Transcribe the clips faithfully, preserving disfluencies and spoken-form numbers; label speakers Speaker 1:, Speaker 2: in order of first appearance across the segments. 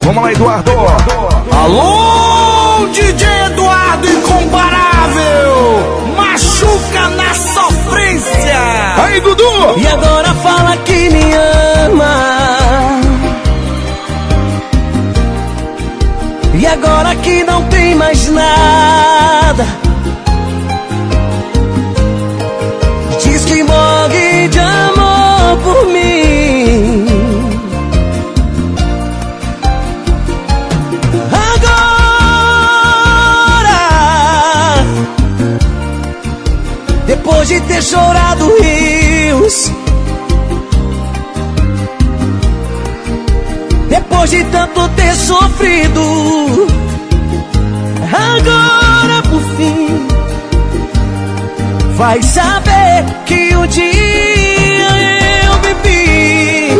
Speaker 1: Vamos lá, Eduardo.
Speaker 2: Alô, D J Eduardo incomparável, machuca na sofrência.
Speaker 1: Aí, Dudu.
Speaker 3: E agora fala que me ama. E agora que não tem mais nada. Diz que morre de amor por mim. Agora, depois de ter chorado rios, depois de tanto ter sofrido, agora por fim vai saber que um dia eu vivi.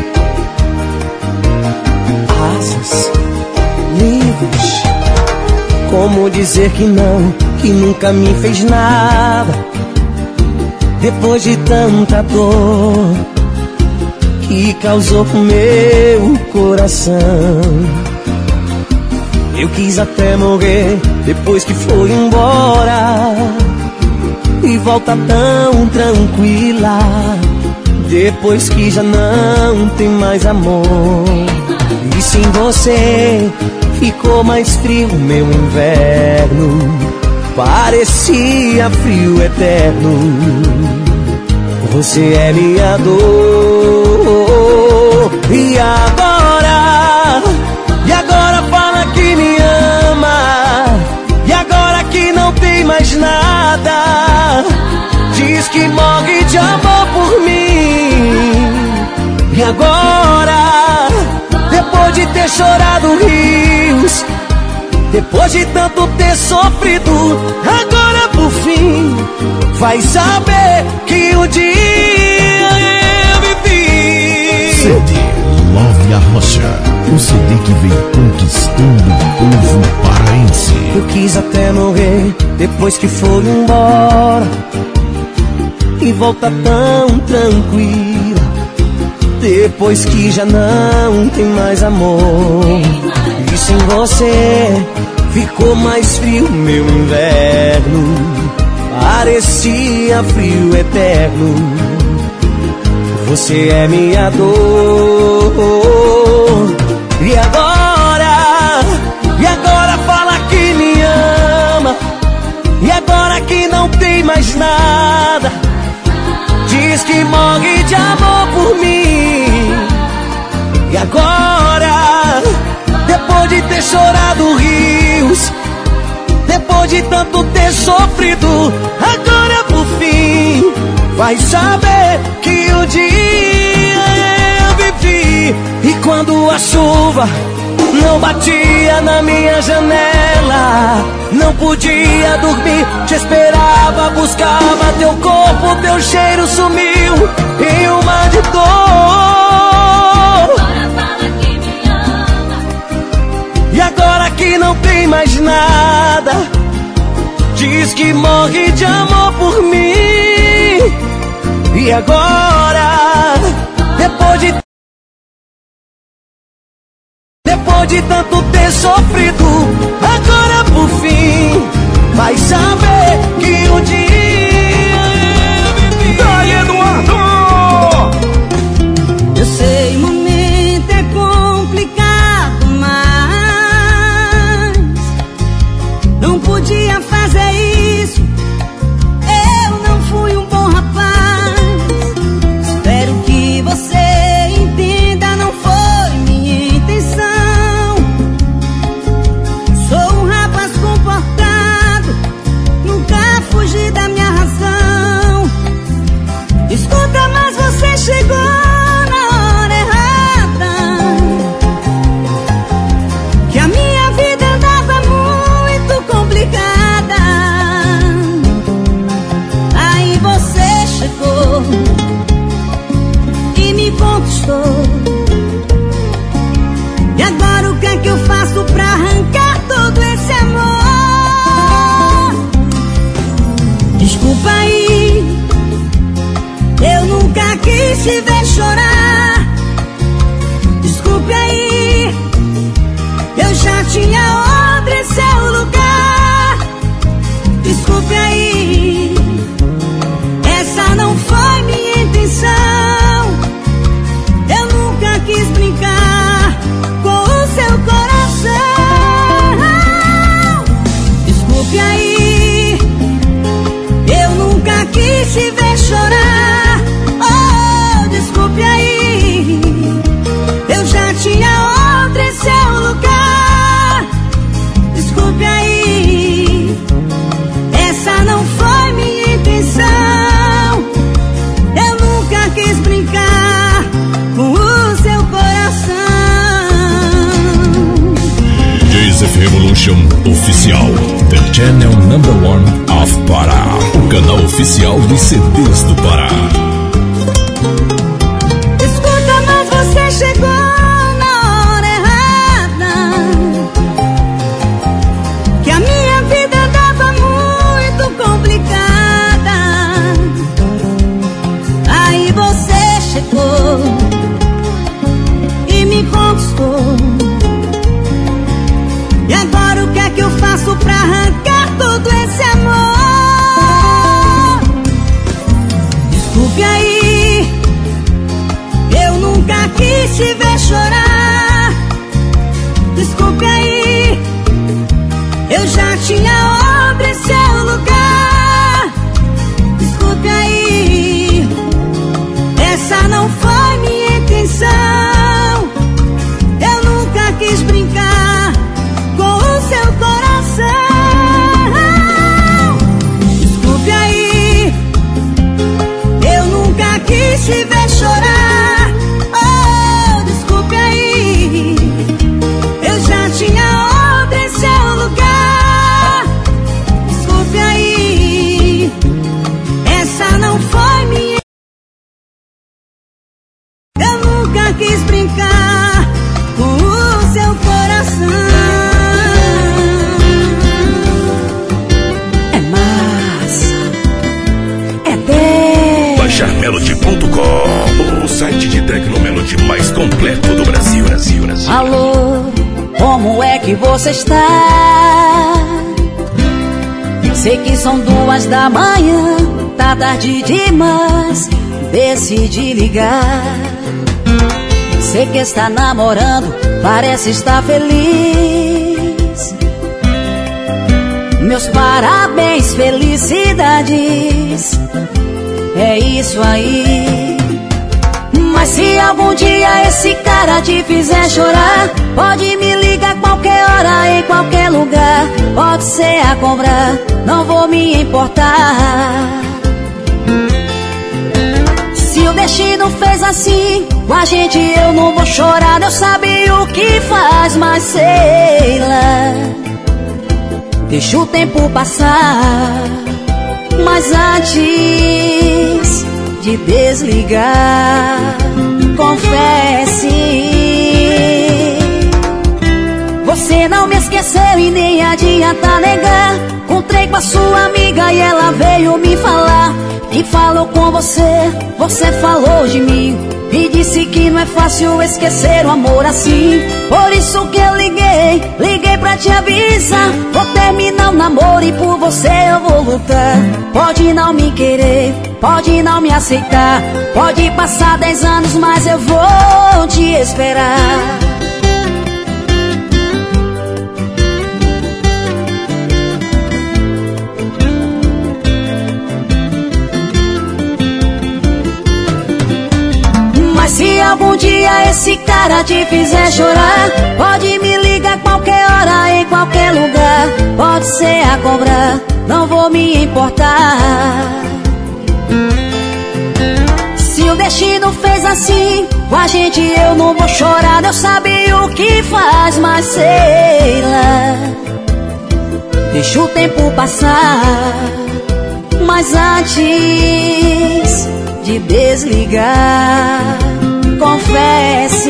Speaker 3: Asas livres, como dizer que não, que nunca me fez nada. Depois de tanta dor que causou pro meu coração, eu quis até morrer depois que foi embora. E volta tão tranquila depois que já não tem mais amor. E sem você ficou mais frio meu inverno, parecia frio eterno. Você é minha dor. E agora, e agora fala que me ama. E agora que não tem mais nada, diz que morre de amor por mim. E agora, depois de ter chorado rios, depois de tanto ter sofrido, agora por fim vai saber que um dia eu vivi.
Speaker 4: C D Love a Rocha, o C D que vem conquistando o povo paraense.
Speaker 3: Eu quis até morrer depois que foi embora, e volta tão tranquila depois que já não tem mais amor. E sem você ficou mais frio meu inverno, parecia frio eterno. Você é minha dor. E agora, e agora fala que me ama. E agora que não tem mais nada, diz que morre de amor por mim. E agora, depois de ter chorado rios, depois de tanto ter sofrido, agora por fim vai saber que um dia eu vivi. E quando a chuva não batia na minha janela, não podia dormir, te esperava, buscava teu corpo, teu cheiro sumiu em um mar de dor.
Speaker 5: Agora fala que me ama.
Speaker 3: E agora que não tem mais nada, diz que morre de amor por mim. E agora, depois de Depois de tanto ter sofrido, agora por fim vai saber que um dia eu vivi.
Speaker 1: Daí, Eduardo!
Speaker 5: Eu sei, o momento é complicado, mas não podia fazer isso. Eu não fui um bom rapaz. Espero que você entenda, não foi minha intenção. Fugir da minha razão. Escuta, mas você chegou na hora errada, que a minha vida andava muito complicada. Aí você chegou e me conquistou. E agora o que é que eu faço pra arrancar todo esse amor? Desculpa aí, eu nunca quis te ver chorar. Desculpe aí,
Speaker 4: Music Revolution Oficial, The Channel Number One of Pará, o canal oficial dos C Ds do Pará.
Speaker 5: Escuta, mas você chegou na hora errada, que a minha vida tava muito complicada. Aí você chegou e me conquistou. E agora o que é que eu faço pra arrancar todo esse amor? Desculpe aí, eu nunca quis te ver chorar. Desculpe aí, eu já tinha obra em seu lugar. Desculpe aí, essa não foi minha intenção. Eu nunca quis brincar com o seu coração. Desculpe aí, eu nunca quis te ver chorar. Oh, desculpe aí, eu já tinha outra em seu lugar. Desculpe aí, essa não foi minha. Eu nunca quis brincar com o seu coração.
Speaker 4: baixar melody ponto com, o site de Tecnomelody mais completo do Brasil, Brasil, Brasil.
Speaker 3: Alô, como é que você está? Sei que são duas da manhã, tá tarde demais, decidi ligar. Sei que está namorando, parece estar feliz. Meus parabéns, felicidades. É isso aí. Mas se algum dia esse cara te fizer chorar, pode me ligar qualquer hora, em qualquer lugar. Pode ser a cobrar, não vou me importar. Se o destino fez assim com a gente, eu não vou chorar. Deus sabe o que faz, mas sei lá. Deixa o tempo passar. Mas antes de desligar, confesse, você não me esqueceu e nem adianta negar. Encontrei com a sua amiga e ela veio me falar que falou com você, você falou de mim e disse que não é fácil esquecer o amor assim. Por isso que eu liguei, liguei pra te avisar. Vou terminar o namoro e por você eu vou lutar. Pode não me querer, pode não me aceitar, pode passar dez anos, mas eu vou te esperar. Se algum dia esse cara te fizer chorar, pode me ligar qualquer hora, em qualquer lugar. Pode ser a cobrar, não vou me importar. Se o destino fez assim com a gente, eu não vou chorar. Deus sabe o que faz, mas sei lá. Deixa o tempo passar. Mas antes de desligar, confesse,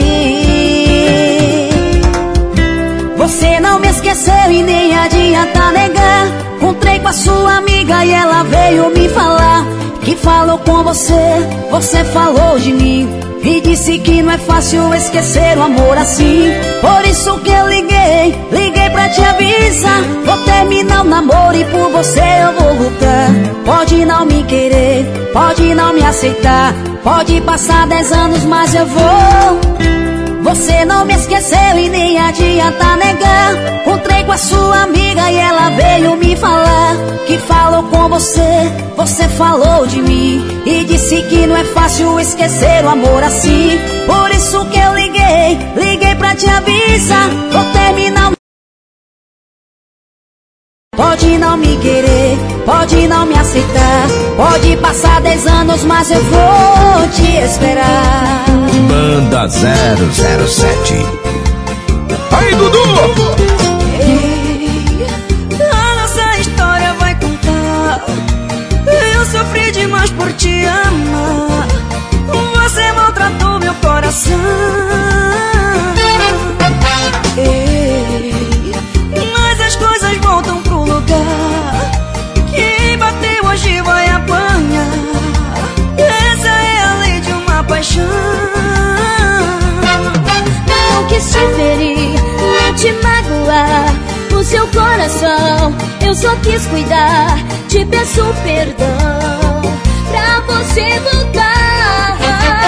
Speaker 3: você não me esqueceu e nem adianta negar. Encontrei com a sua amiga e ela veio me falar que falou com você, você falou de mim e disse que não é fácil esquecer o amor assim. Por isso que eu liguei, liguei pra te avisar. Vou terminar o namoro e por você eu vou lutar. Pode não me querer, pode não me aceitar, pode passar dez anos, mas eu vou. Você não me esqueceu e nem adianta negar. Encontrei com a sua amiga e ela veio me falar que falou com você, você falou de mim e disse que não é fácil esquecer o amor assim. Por isso que eu liguei, liguei pra te avisar. Vou terminar. Pode não me querer, pode não me aceitar, pode passar dez anos, mas eu vou te esperar.
Speaker 4: Banda zero zero sete.
Speaker 1: Aí, Dudu!
Speaker 5: te magoar. O seu coração eu só quis cuidar. Te peço perdão pra você voltar.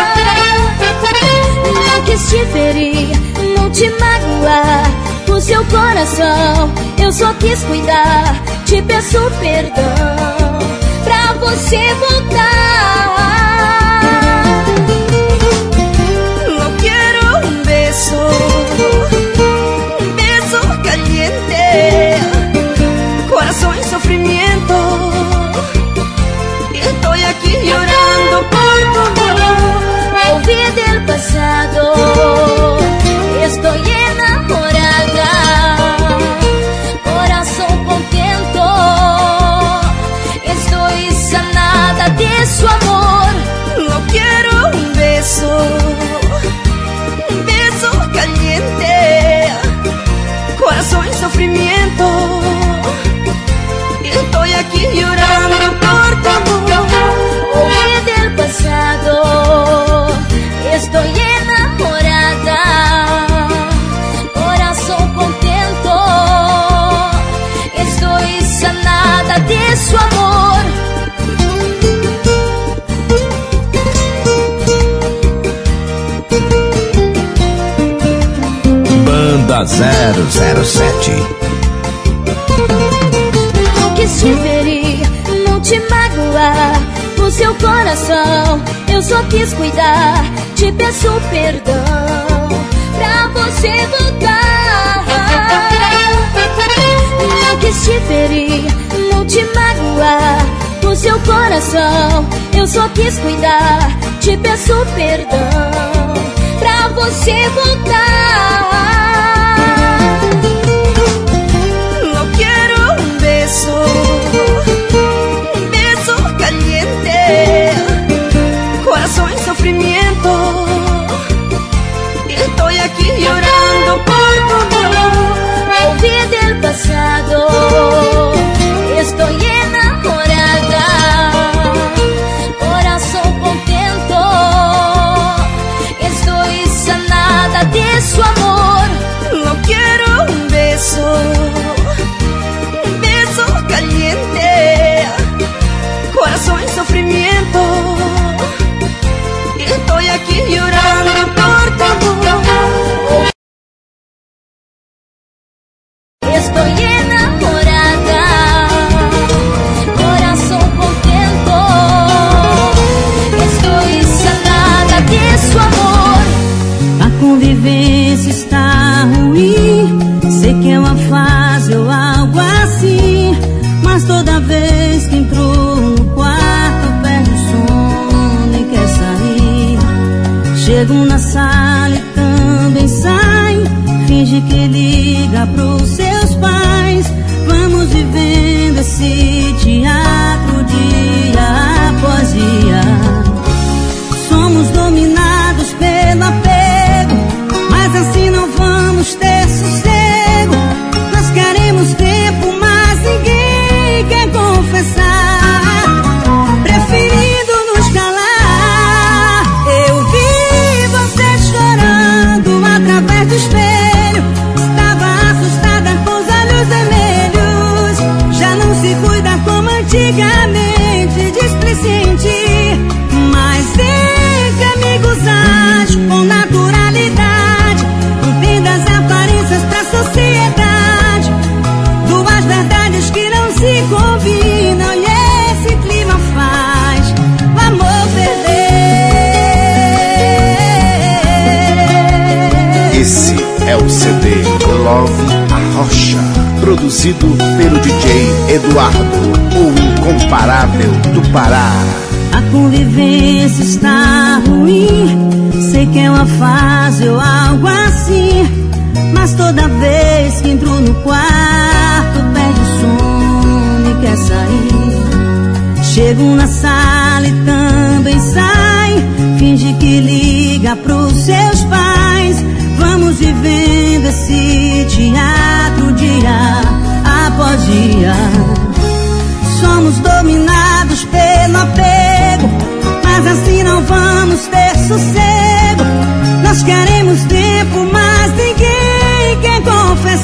Speaker 5: Não quis te ferir, não te magoar. O seu coração eu só quis cuidar. Te peço perdão pra você voltar.
Speaker 3: Não quero un beso, un beso caliente, corazón en sufrimiento. Estoy aquí llorando por tu amor.
Speaker 5: Olvide el pasado, estoy enamorada, corazón contento, estoy sanada de su amor.
Speaker 3: No quiero un beso, un beso caliente, corazón en sufrimiento. Estoy aquí llorando por tu amor.
Speaker 5: Olvide el pasado, estoy enamorada, corazón contento, estoy sanada de su amor.
Speaker 1: Banda zero zero sete.
Speaker 5: Não quis te ferir, não te magoar. O seu coração eu só quis cuidar. Te peço perdão pra você voltar. Não quis te ferir, não te magoar. O seu coração eu só quis cuidar. Te peço perdão pra você voltar.
Speaker 3: No quiero un beso, un beso caliente, corazón en sufrimiento. Estoy aquí llorando por tu amor.
Speaker 5: Olvide el pasado, estoy enamorada, corazón contento, estoy sanada de su amor.
Speaker 3: No quiero un beso, un beso caliente, corazón en sufrimiento. Estoy aquí llorando por tu amor.
Speaker 5: Estoy enamorada, corazón contento, estoy sanada de su amor.
Speaker 3: A convivência está ruim, sei que é uma fase ou algo assim, mas toda vez que entrou no quarto perde o sono e quer sair. Chego na sala e também sai, finge que liga pros seus pais. Vamos vivendo esse teatro dia após dia. Somos dominados pelo apego, mas assim não vamos ter sossego. Nós queremos tempo, mas ninguém quer confessar, preferindo nos calar. Eu vi você chorando através do espelho, estava assustada com os olhos vermelhos. Já não se cuida como antigamente, displicente, mas entre amigos age com naturalidade. Entenda as aparências pra sociedade, duas verdades que não se combinam, e esse clima faz o amor perder.
Speaker 1: Esse é o C D Love Arrocha, produzido pelo D J Eduardo, o incomparável do Pará.
Speaker 3: A convivência está ruim, sei que é uma fase ou algo assim, mas toda vez que entro no quarto perde o sono e quer sair. Chego na sala e também sai, finge que liga pros seus pais. Vamos vivendo esse teatro dia após dia. Somos dominados pelo apego, mas assim não vamos ter sossego. Nós queremos tempo, mas ninguém quer confessar.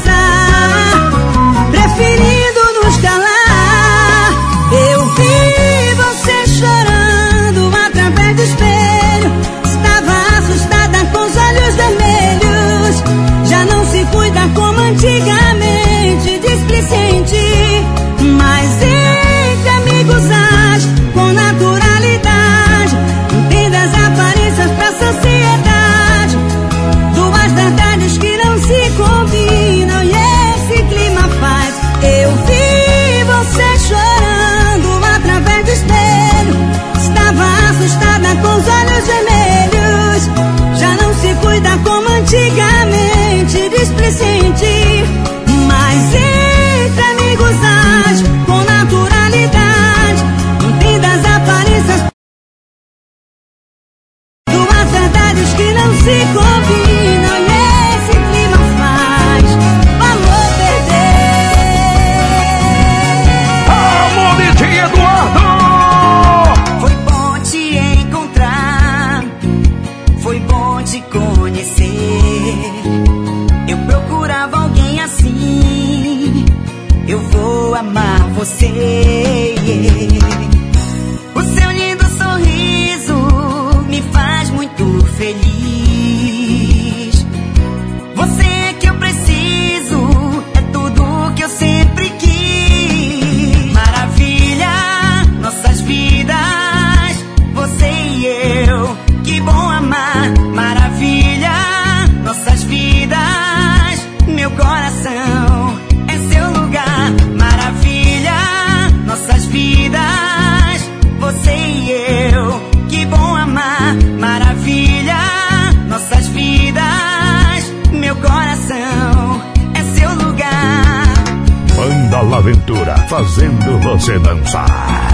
Speaker 5: procurava alguém assim. Eu vou amar você. O seu lindo sorriso me faz muito feliz. Você é que eu preciso, é tudo que eu sempre quis. Maravilha, nossas vidas, você e eu, que bom amar. Maravilha, nossas vidas, meu coração é seu lugar. Maravilha, nossas vidas, você e eu, que bom amar. Maravilha, nossas vidas, meu coração é seu lugar.
Speaker 4: Banda Laventura, fazendo você dançar.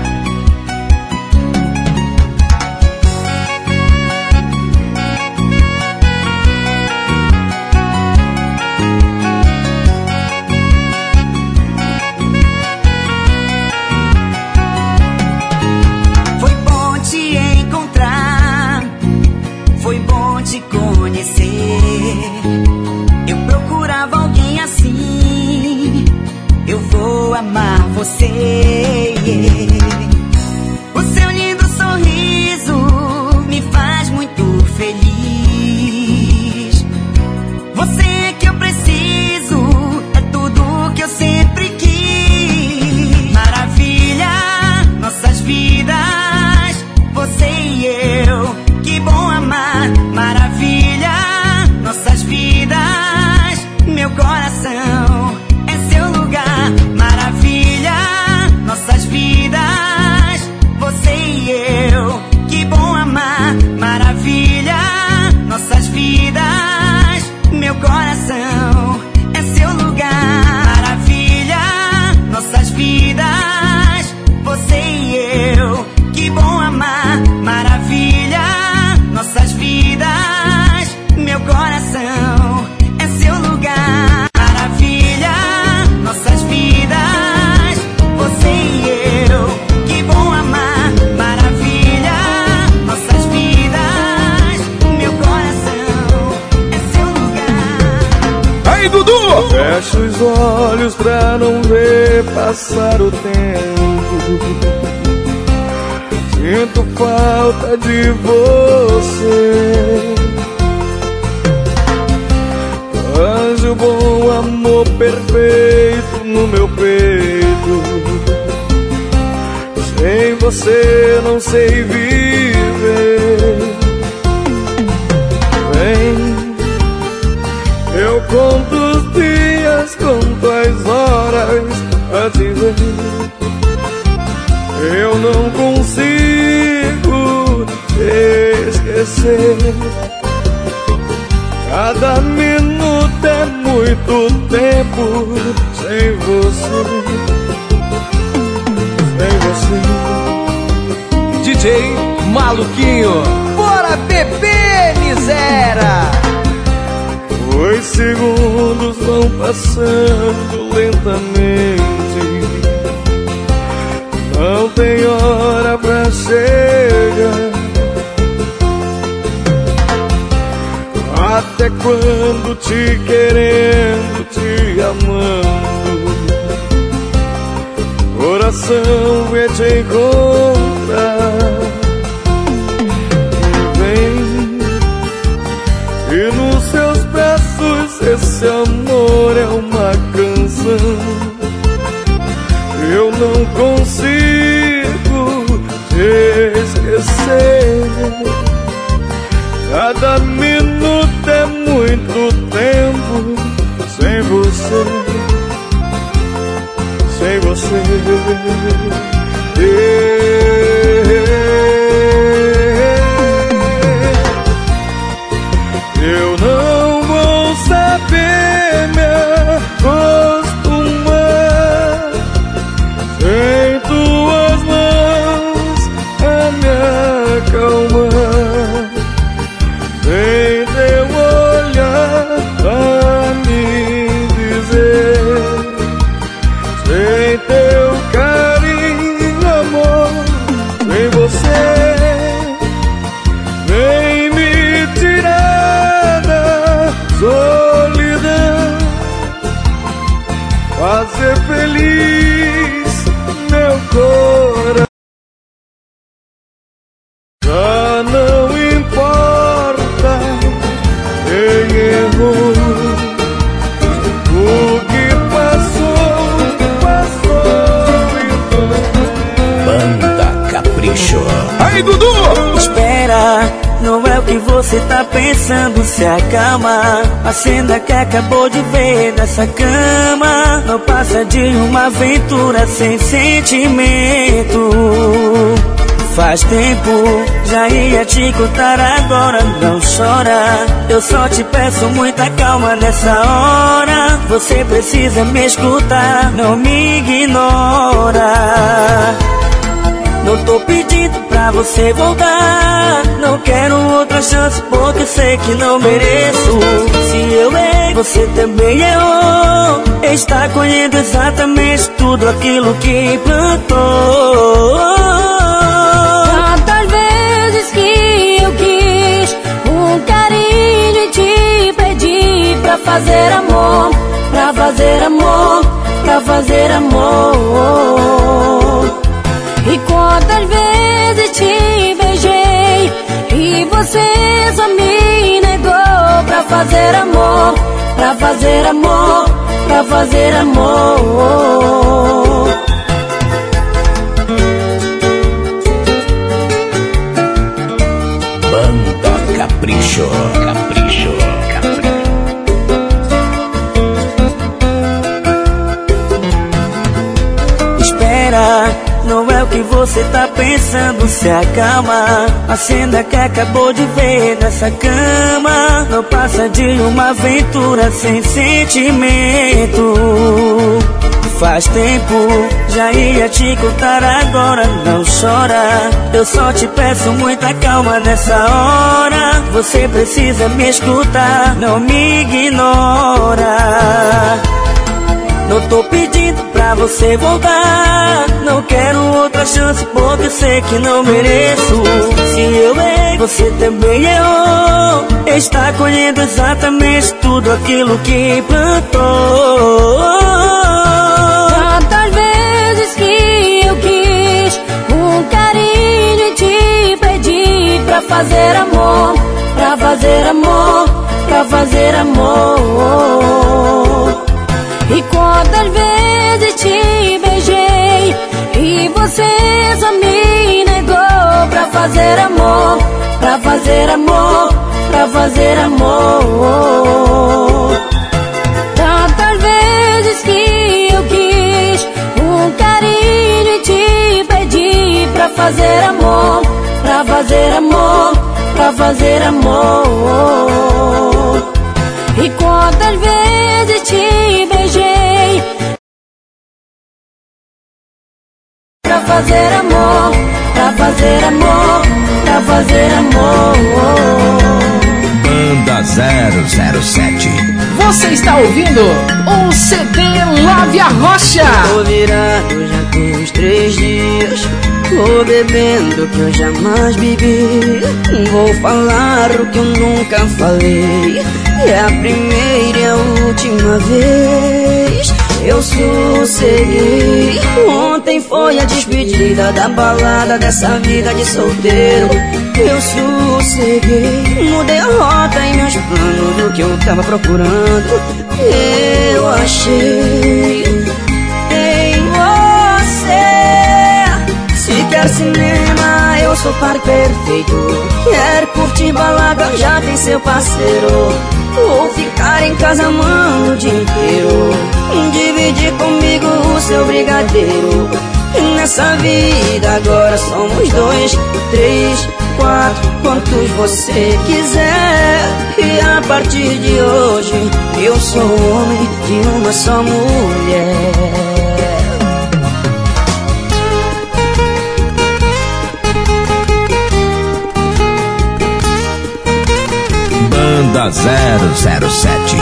Speaker 5: Eu procurava alguém assim. Eu vou amar você. O seu lindo sorriso me faz muito feliz. Você é que eu preciso, é tudo que eu sempre quis. Maravilha, nossas vidas, você e eu, que bom amar. Maravilha, nossas vidas, meu coração é seu lugar. Maravilha, nossas vidas, você e eu, que bom amar. Maravilha, nossas vidas, meu coração é seu lugar. Maravilha, nossas vidas, você e eu, que bom amar. Maravilha, nossas vidas, meu coração é seu lugar. Maravilha, nossas vidas, você e eu, que bom amar. Maravilha, nossas vidas, meu coração é seu lugar.
Speaker 2: Aí, Dudu!
Speaker 6: Fecho os olhos pra não ver passar o tempo. Sinto falta de você. Anjo bom, amor perfeito no meu peito. Sem você não sei viver. Vem, eu conto os dias, conto as horas a te ver. Eu não consigo te esquecer. Cada minuto é muito tempo sem você. Sem você.
Speaker 3: D J Maluquinho, bora beber, miséria!
Speaker 6: Os segundos vão passando lentamente. Não tem hora pra chegar. Até quando te querendo, te amando, coração vai te encontrar. Vem, e nos seus braços esse amor é uma canção. Eu não consigo te esquecer. Cada minuto é muito tempo sem você. Sem você. Eu não vou saber me acostumar sem tuas mãos a me acalmar, sem teu olhar a me dizer, sem teu carinho, amor,
Speaker 2: aí, Dudu!
Speaker 3: Espera, não é o que você tá pensando, se acalma. A cena que acabou de ver nessa cama não passa de uma aventura sem sentimento. Faz tempo, já ia te contar agora, não chora. Eu só te peço muita calma nessa hora. Você precisa me escutar, não me ignora. Não tô pedindo pra você voltar, não quero outra chance porque sei que não mereço. Se eu errei, você também errou. Está colhendo exatamente tudo aquilo que plantou.
Speaker 5: Tantas vezes que eu quis um carinho e te pedi pra fazer amor, pra fazer amor, pra fazer amor. E quantas vezes te beijei e você só me negou pra fazer amor, pra fazer amor, pra fazer amor.
Speaker 1: Banda Capricho, Capricho, Capricho.
Speaker 3: Espera, não é o que você tá pensando, se acalma. A cena que acabou de ver nessa cama não passa de uma aventura sem sentimento. Faz tempo, já ia te contar agora, não chora. Eu só te peço muita calma nessa hora. Você precisa me escutar, não me ignora. Não tô pedindo pra você voltar, não quero outra chance porque sei que não mereço. Se eu errei, você também errou. Está colhendo exatamente tudo aquilo que plantou.
Speaker 5: Tantas vezes que eu quis um carinho e te pedi pra fazer amor, pra fazer amor, pra fazer amor. E quantas vezes te beijei e você só me negou pra fazer amor, pra fazer amor, pra fazer amor. Tantas vezes que eu quis um carinho e te pedi pra fazer amor, pra fazer amor, pra fazer amor. E quantas vezes te beijei pra fazer amor, pra fazer amor, pra fazer amor.
Speaker 1: Banda zero zero sete.
Speaker 2: Você está ouvindo o C D Lave a Rocha.
Speaker 3: Tô virado já tem uns três dias, tô bebendo que eu jamais bebi. Vou falar o que eu nunca falei, é a primeira e a última vez. Eu sosseguei, ontem foi a despedida da balada dessa vida de solteiro. Eu sosseguei, mudei a rota em meus planos do que eu tava procurando. Eu achei em você. Se quer cinema, eu sou par perfeito. Quer curtir balada, já tem seu parceiro. Ou ficar em casa amando o dia inteiro, dividir comigo o seu brigadeiro. Nessa vida agora somos dois, três, quatro, quantos você quiser. E a partir de hoje eu sou homem de uma só mulher.
Speaker 1: Banda zero zero sete.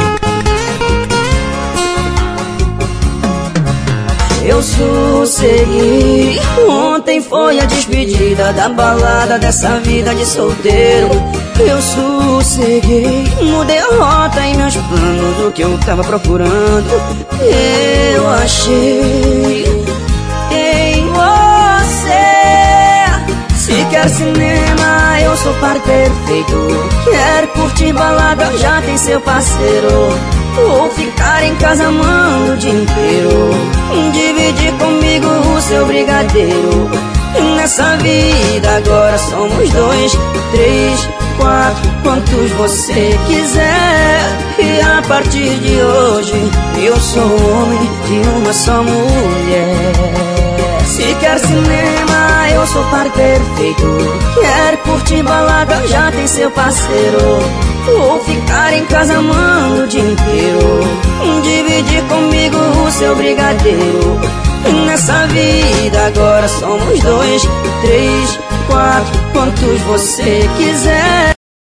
Speaker 3: Eu sosseguei, ontem foi a despedida da balada dessa vida de solteiro. Eu sosseguei, mudei a rota em meus planos do que eu tava procurando. Eu achei em você. Se quer cinema, eu sou par perfeito. Quer curtir balada, já tem seu parceiro. Ou ficar em casa amando o dia inteiro, dividir comigo o seu brigadeiro.
Speaker 5: Nessa vida agora somos dois, três, quatro, quantos você quiser. E a partir de hoje eu sou homem de uma só mulher. Se quer cinema, eu sou par perfeito. Quer curtir balada, já tem seu parceiro. Ou ficar em casa amando o dia inteiro, dividir comigo o seu brigadeiro. Nessa vida agora somos dois, três, quatro, quantos você quiser.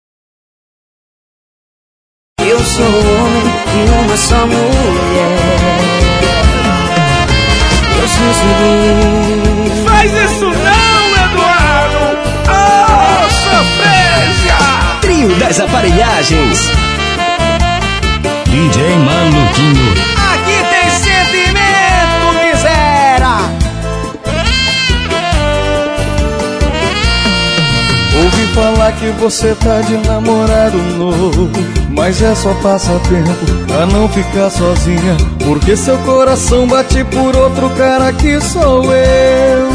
Speaker 5: Eu sou homem de uma só mulher. Eu sei seguir.
Speaker 6: Faz isso não, Eduardo! Oh, sofrência!
Speaker 3: Trio das Aparelhagens.
Speaker 4: D J Maluquinho.
Speaker 6: Aqui tem sentimento, miséria!
Speaker 7: Ouvi falar que você tá de namorado novo, mas é só passatempo, a não ficar sozinha, porque seu coração bate por outro cara que sou eu.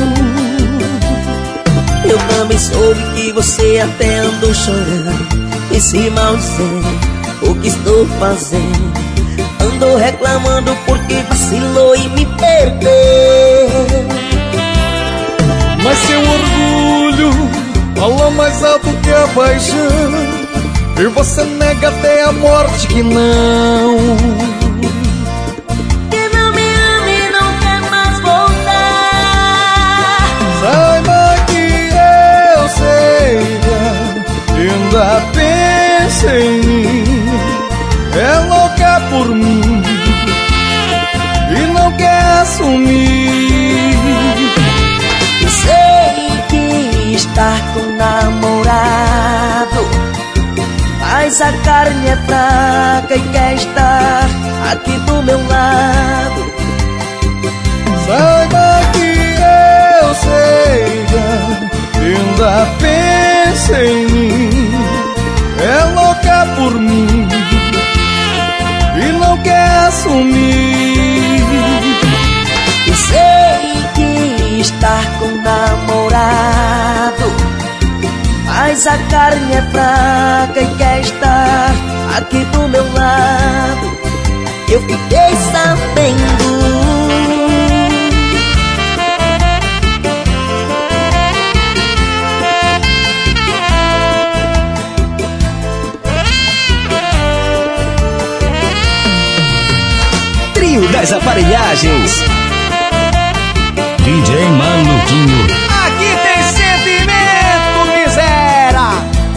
Speaker 3: Eu também soube que você até andou chorando e se maldizendo. O que estou fazendo? Andou reclamando porque vacilou e me perdeu.
Speaker 7: Mas seu orgulho fala mais alto que a paixão, e você nega até a morte que não.
Speaker 5: Que não me ama e não quer mais voltar.
Speaker 7: Saiba que eu sei que ainda pensa em mim, é louca por mim e não quer assumir.
Speaker 3: Sei que estar com o namorado, mas a carne é fraca e quer estar aqui do meu lado.
Speaker 7: Saiba que eu sei que ainda pensa em mim, é louca por mim e não quer assumir.
Speaker 3: Sei que estar com o namorado, mas a carne é fraca e quer estar aqui do meu lado. Eu fiquei sabendo. Trio das Aparelhagens.
Speaker 4: D J Maluquinho.
Speaker 6: Aqui tem sentimento, miséria!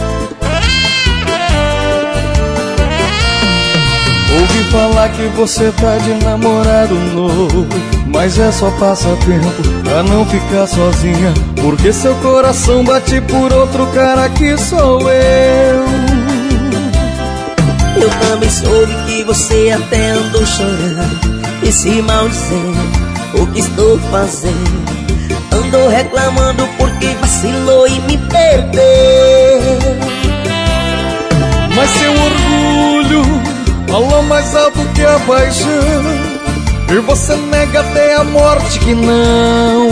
Speaker 7: Ouvi falar que você tá de namorado novo, mas é só passatempo, pra não ficar sozinha, porque seu coração bate por outro cara que sou eu.
Speaker 3: Eu também soube que você até andou chorando e se maldizendo. O que estou fazendo? Andou reclamando porque vacilou e me perdeu.
Speaker 7: Mas seu orgulho fala mais alto que a paixão, e você nega até a morte que não.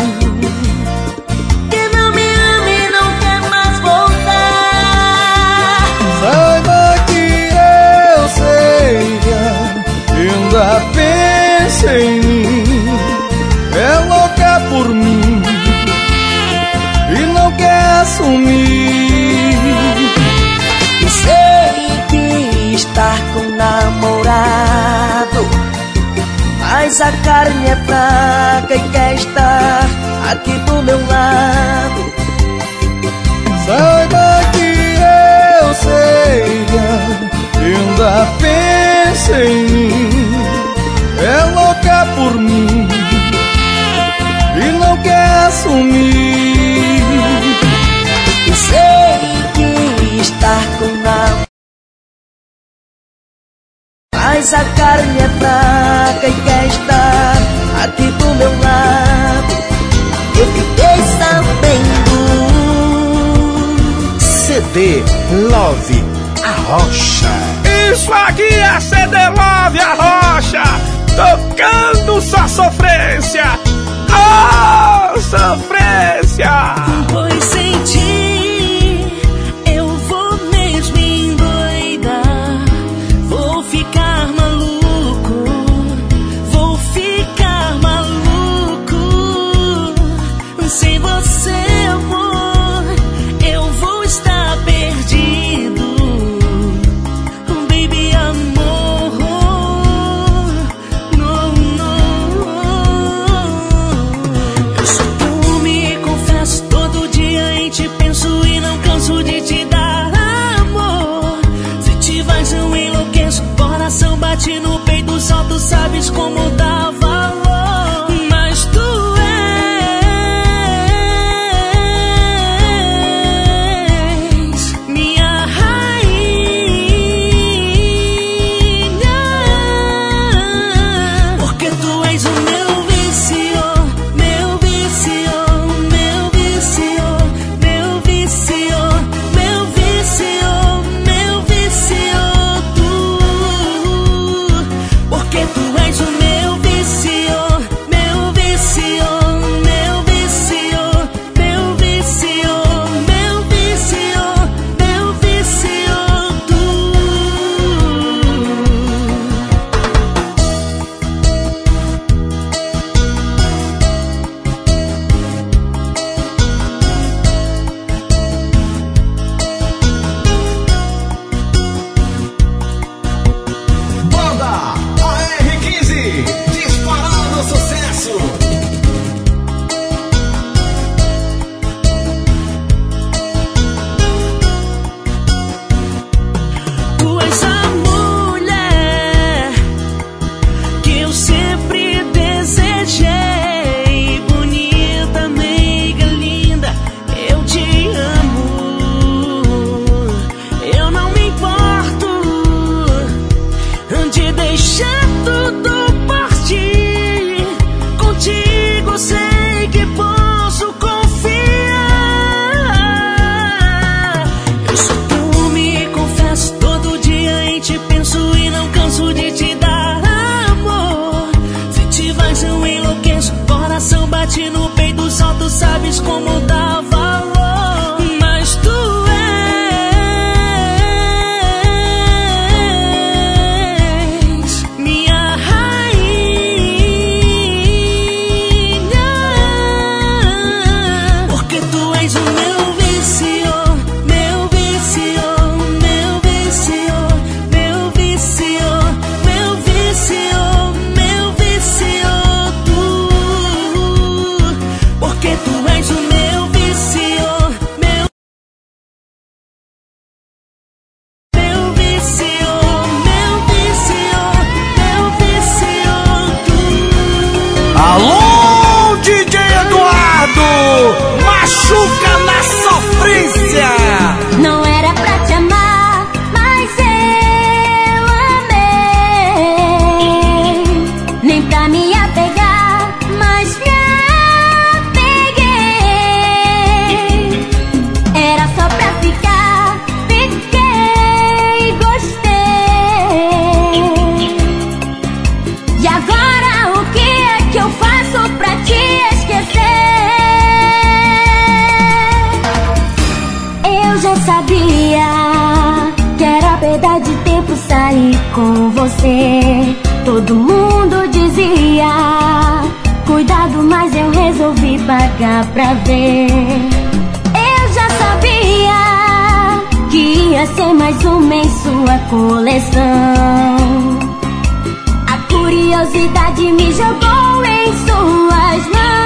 Speaker 5: Que não me ama e não quer mais voltar.
Speaker 7: Saiba que eu sei que ainda pensa em mim, é louca por mim e não quer assumir.
Speaker 3: Sei que estar com o namorado, mas a carne é fraca e quer estar aqui do meu lado.
Speaker 7: Saiba que eu sei que ainda pensa em mim, é louca por mim e não quer assumir.
Speaker 3: Sei que estar com o namorado, mas a carne é fraca e quer estar aqui do meu lado. Eu fiquei sabendo.
Speaker 1: C D Love Arrocha.
Speaker 6: Isso aqui é C D Love Arrocha, tocando só sofrência. Oh, sofrência!
Speaker 3: peito só tu sabes como dá valor. Mas tu és minha rainha, porque tu és o meu vício, meu vício, meu vício, meu vício, meu vício, meu vício, tu, porque tu és o meu vício, meu vício, meu vício, meu vício, meu vício, meu vício, tu.
Speaker 4: Banda A R quinze, disparando sucesso.
Speaker 3: Tu és a mulher que eu sempre desejei, bonita, meiga, linda, eu te amo. Eu não me importo de deixar tudo partir. Contigo sei que posso confiar. Eu sou tu, me confesso, todo dia em te penso e não canso de te dar amor. Se te vais eu enlouqueço, coração bate no peito, só tu sabes como dá valor. Mas tu és minha rainha, porque tu és o meu vício, meu vício, meu vício, meu vício, meu vício, meu vício, tu, porque tu és o meu vício, meu meu vício, meu vício, meu vício, tu.
Speaker 6: Alô, D J Eduardo! Machuca na sofrência!
Speaker 5: Não era pra te amar, mas eu amei. Nem pra me apegar, mas me apeguei. Era só pra ficar, fiquei, gostei. E agora o que é que eu faço pra te esquecer? Eu já sabia que era perda de tempo sair com você. Todo mundo dizia, cuidado, mas eu resolvi pagar pra ver. Eu já sabia que ia ser mais uma em sua coleção. A curiosidade me jogou em suas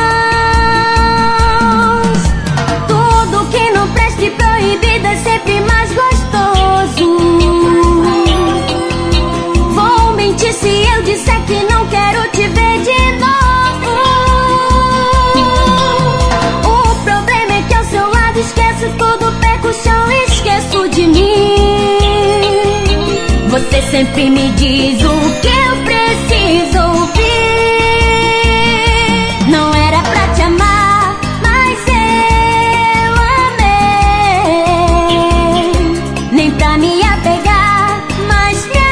Speaker 5: mãos. Tudo que não presta e proibido é sempre mais gostoso. Vou mentir se eu disser que não quero te ver de novo. O problema é que ao seu lado esqueço tudo, perco o chão, esqueço de mim. Você sempre me diz o que eu preciso ouvir. Não era pra te amar, mas eu amei. Nem pra me apegar, mas me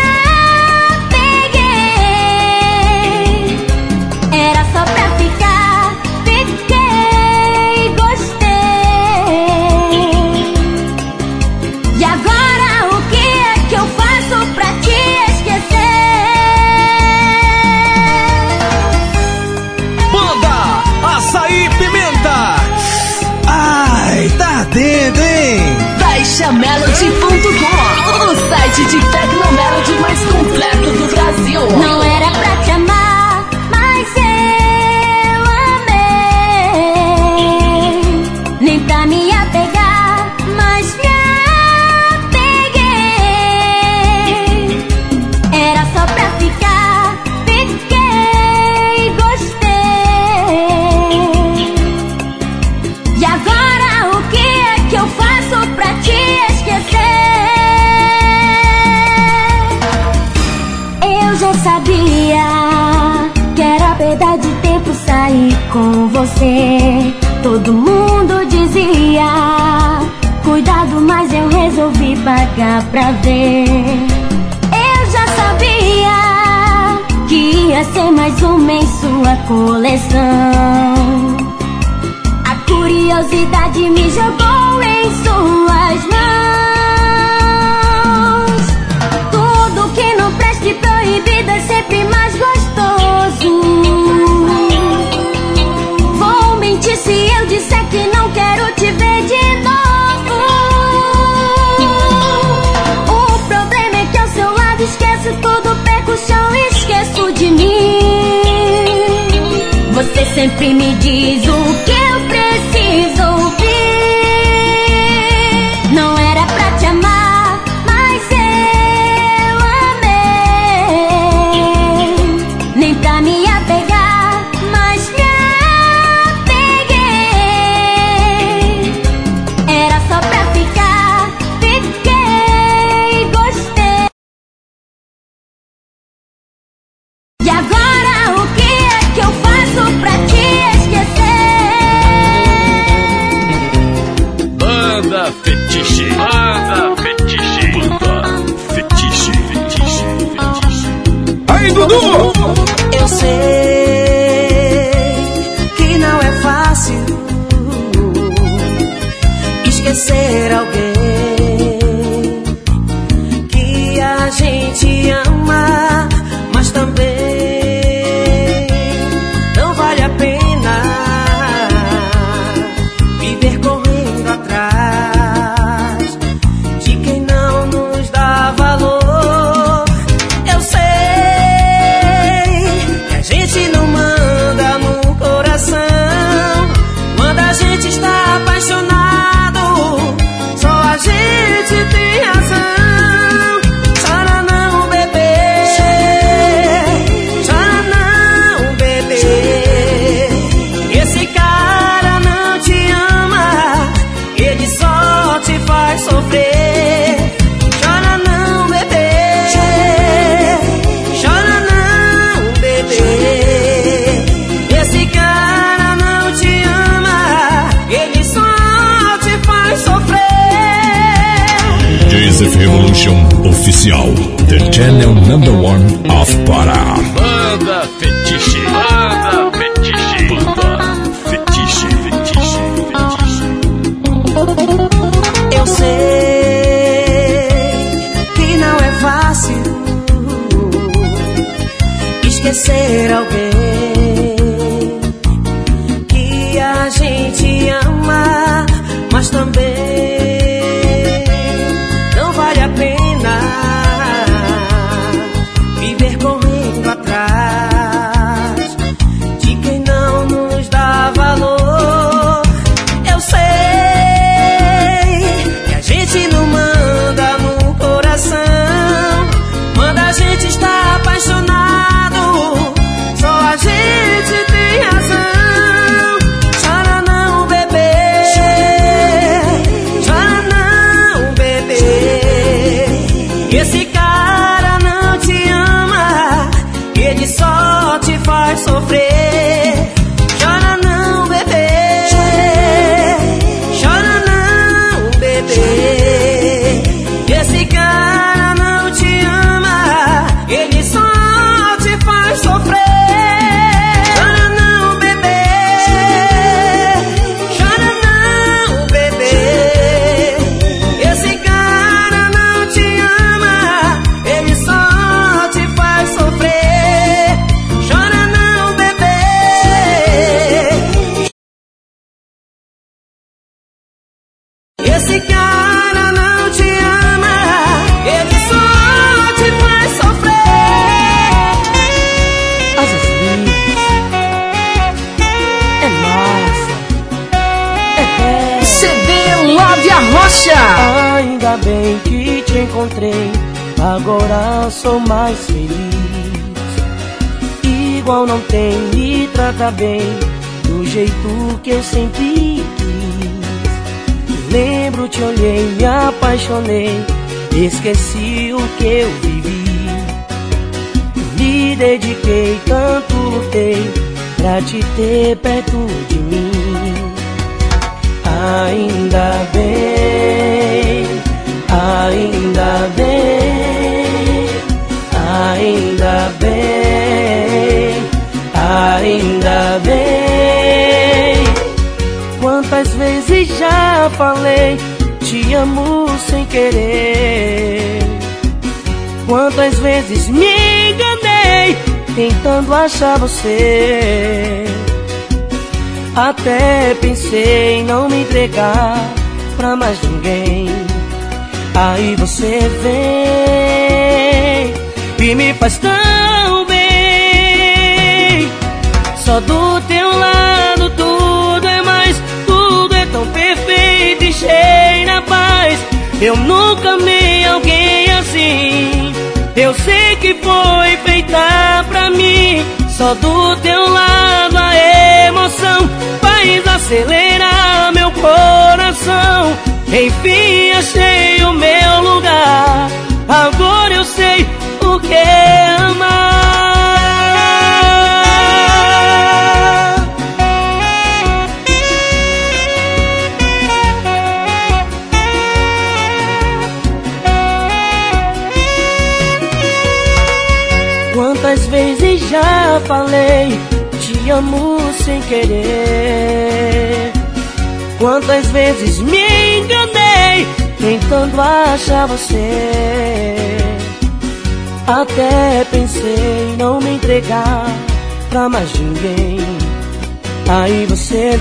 Speaker 5: apeguei. Era só pra ficar, fiquei, gostei. E agora o que é que eu faço pra te esquecer?
Speaker 8: com você. Todo mundo dizia, cuidado, mas eu resolvi pagar pra ver. Eu já sabia que ia ser mais uma em sua coleção. A curiosidade me jogou em suas mãos. Tudo que não presta e proibido é sempre mais gostoso. Vou mentir se eu disser que não quero te ver de novo. O problema é que ao seu lado esqueço tudo, perco o chão e esqueço de mim. Você sempre me diz o que eu preciso ouvir. Não era pra te amar, mas eu amei. Nem pra me apegar, mas me apeguei. Era só pra ficar, fiquei, gostei. E agora o que é que eu faço pra te esquecer?
Speaker 4: Banda Fetiche. Banda Fetiche. Banda Fetiche. Fetiche. Fetiche.
Speaker 1: Aí, Dudu!
Speaker 3: Eu sei que não é fácil esquecer alguém que a gente ama, mas também não vale a pena viver correndo atrás de quem não nos dá valor. Eu sei que a gente não manda no coração quando a gente está apaixonado. Só a gente tem razão. Chora não, bebê. Chora não, bebê. Esse cara não te ama, ele só te faz sofrer. Chora não, bebê. Chora não, bebê. Esse cara não te ama, ele só te faz sofrer.
Speaker 4: Joseph Revolution Oficial, the channel number one of Pará. Banda Fetiche. Banda Fetiche. Banda Fetiche. Fetiche. Fetiche.
Speaker 3: Eu sei que não é fácil esquecer alguém que a gente ama, mas também não vale a pena viver correndo atrás de quem não nos dá valor. Eu sei que a gente não manda no coração quando a gente está apaixonado. Só a gente tem razão. Chora não, bebê. Chora não, bebê. Esse cara não te ama, ele só te faz sofrer. Chora não, bebê. Chora não, bebê. Esse cara não te ama, ele só te faz sofrer. Chora não, bebê. Chora não, bebê. Esse cara não te ama, ele só te faz sofrer. Chora não, bebê. Esse cara não te ama, ele só te faz sofrer. As Asminhas é massa, é bem.
Speaker 2: C D Love a Rocha.
Speaker 3: Ainda bem que te encontrei, agora sou mais feliz. Igual não tem, me trata bem, do jeito que eu sempre quis. Lembro, te olhei, me apaixonei, esqueci o que eu vivi. Me dediquei, tanto lutei, pra te ter perto de mim. Ainda bem, ainda bem, ainda bem, ainda bem. Quantas vezes já falei, te amo sem querer. Quantas vezes me enganei, tentando achar você. Até pensei em não me entregar pra mais ninguém. Aí você vem e me faz tão bem. Só do teu lado tudo é mais, tudo é tão perfeito e cheio na paz. Eu nunca amei alguém assim. Eu sei que foi feita pra mim. Só do teu lado a emoção faz acelerar meu coração. Enfim achei o meu lugar. Agora eu sei o que é amar. Quantas vezes já falei, te amo sem querer. Quantas vezes me enganei, tentando achar você. Até pensei em não me entregar pra mais ninguém. Aí você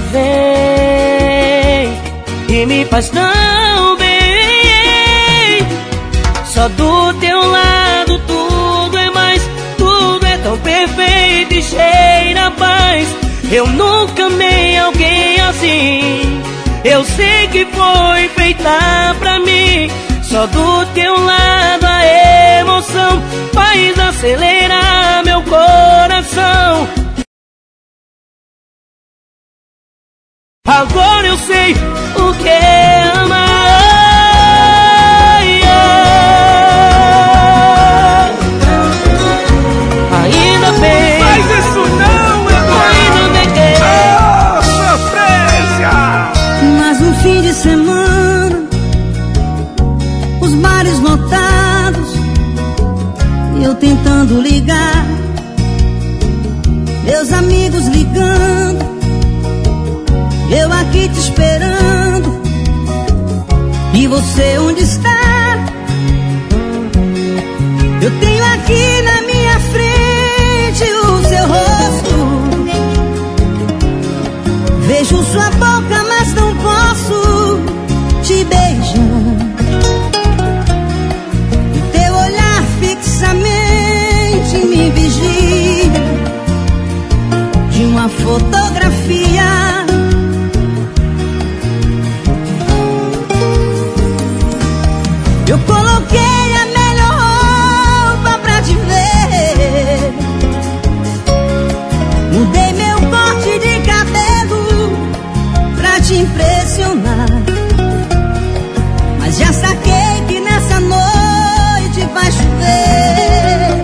Speaker 3: vem e me faz tão bem. Só do teu lado tudo é mais, tudo é tão perfeito e cheio na paz. Eu nunca amei alguém assim. Eu sei que foi feita pra mim. Só do teu lado a emoção faz acelerar meu coração. Agora eu sei o que é amar. Ainda bem.
Speaker 1: Faz isso não, Eduardo.
Speaker 3: Ainda bem que
Speaker 1: oh, sofrência.
Speaker 5: Mas no fim de semana, os bares lotados, eu tentando ligar, meus amigos ligando, eu aqui te esperando. E você onde está? Eu tenho aqui na minha frente o seu rosto. Vejo sua boca, mas não posso te beijar. E teu olhar fixamente me vigia. De uma fotografia eu coloquei a melhor roupa pra te ver. Mudei meu corte de cabelo pra te impressionar. Mas já saquei que nessa noite vai chover.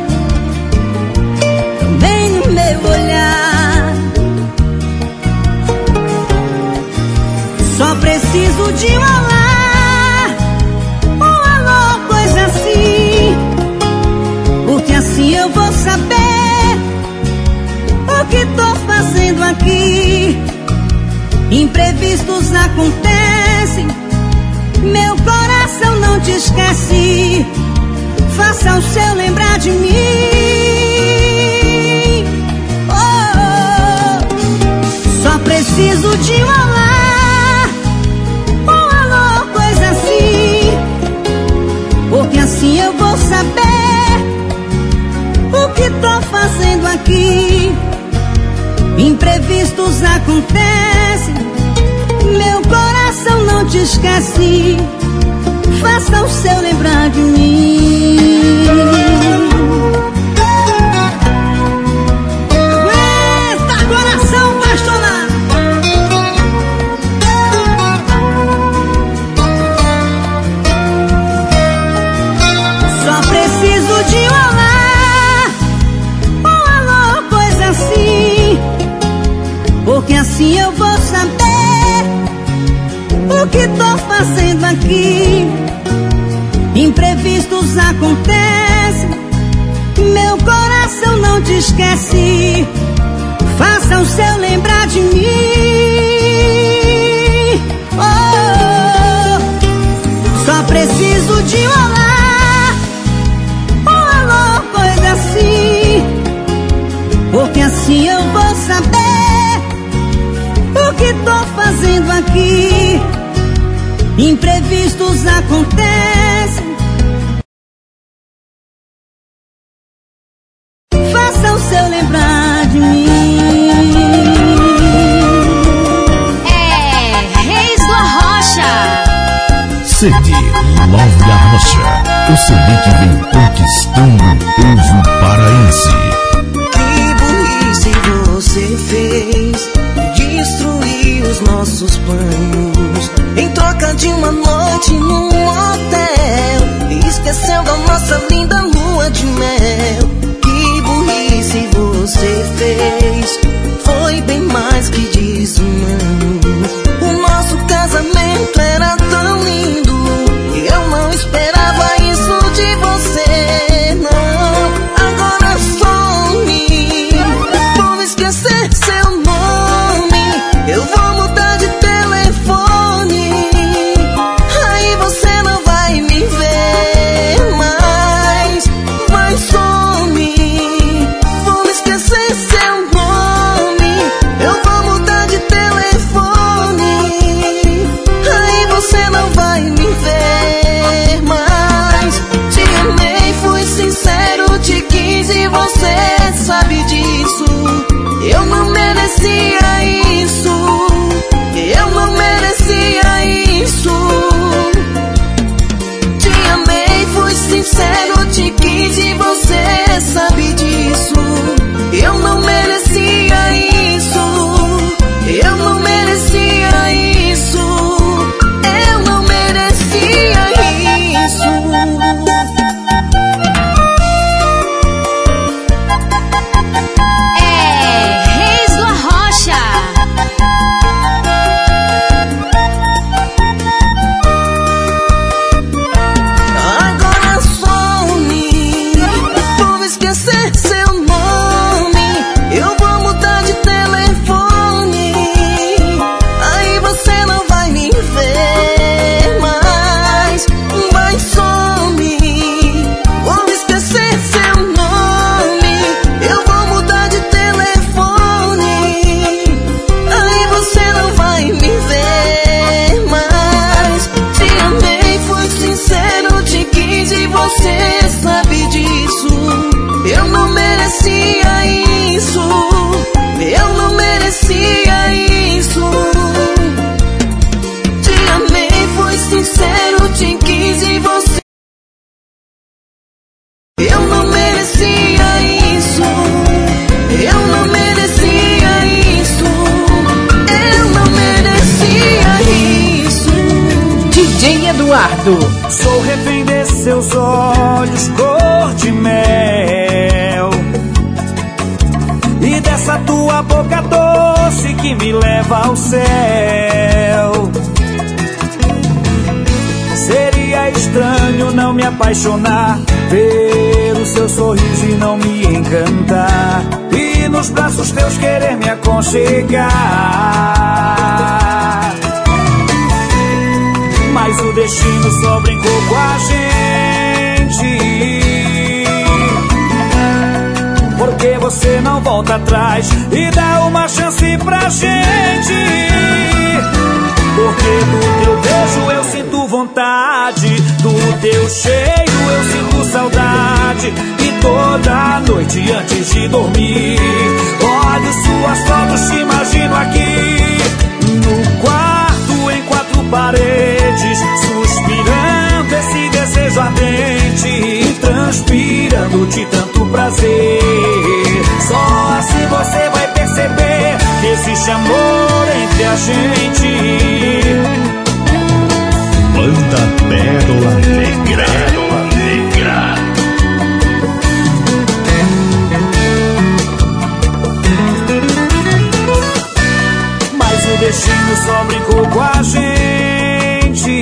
Speaker 5: Também no meu olhar. Só preciso de um olhar. Assim eu vou saber o que tô fazendo aqui. Imprevistos acontecem, meu coração não te esquece. Faça o seu lembrar de mim. Oh, só preciso de um olhar, um alô, coisa assim. Porque assim eu vou saber o que tô fazendo aqui. Imprevistos acontecem, meu coração não te esquece. Faça o seu lembrar de mim. Aguenta, coração apaixonado. Só preciso de um olhar, um alô, coisa assim. assim eu vou saber o que tô fazendo aqui. Imprevistos acontecem, meu coração não te esquece. Faça o seu lembrar de mim. Oh, só preciso de um olá, um alô, coisa assim, porque assim eu vou saber o que tô fazendo aqui. Imprevistos acontecem, faça o seu lembrar de mim.
Speaker 2: É Reis do Arrocha.
Speaker 4: C D Love Arrocha, o C D que vem conquistando o povo paraense.
Speaker 3: Que burrice você fez, destruir os nossos planos em troca de uma noite num motel. Esqueceu da nossa linda lua de mel. Que burrice você fez, foi bem mais que desumano. O nosso casamento era tão lindo, eu não esperava isso de você, não. Agora some, vou esquecer seu nome, eu vou mudar de telefone, aí você não vai me ver mais. Vai, some, vou esquecer seu nome, eu vou mudar de telefone, aí você não vai me ver mais. Te amei, fui sincero, te quis e você sabe disso. Eu não merecia isso, eu não merecia isso. Te amei, fui sincero, te quis e você sabe disso. Eu não merecia isso, eu não merecia isso, eu não merecia isso.
Speaker 2: É Reis do Arrocha.
Speaker 3: Agora some, vou esquecer seu nome, eu vou mudar de telefone, aí você não vai me ver mais. Vai, some, vou esquecer seu nome, eu vou mudar de telefone, aí você não vai me ver mais. Te amei, fui sincero, te quis e você sabe disso. Eu não merecia isso, eu não merecia isso. Te amei, fui sincero, te quis e você. Eu não merecia isso, eu não merecia isso, eu não merecia isso.
Speaker 2: D J Eduardo.
Speaker 9: Sou refém desses seus olhos cor de mel e dessa tua boca doce que me leva ao céu. Seria estranho não me apaixonar, ver o seu sorriso e não me encantar, e nos braços teus querer me aconchegar. Mas o destino só brincou com a gente, porque você não volta atrás e dá uma chance pra gente. Porque do teu beijo eu sinto vontade, do teu cheiro eu sinto saudade, e toda noite antes de dormir olho suas fotos, te imagino aqui no quarto, em quatro paredes, suspirando esse desejo ardente e transpirando de tanto prazer. Só assim você vai perceber que existe amor entre a gente.
Speaker 4: Banda Pérola Negra. Pérola Negra.
Speaker 9: destino só brincou com a gente.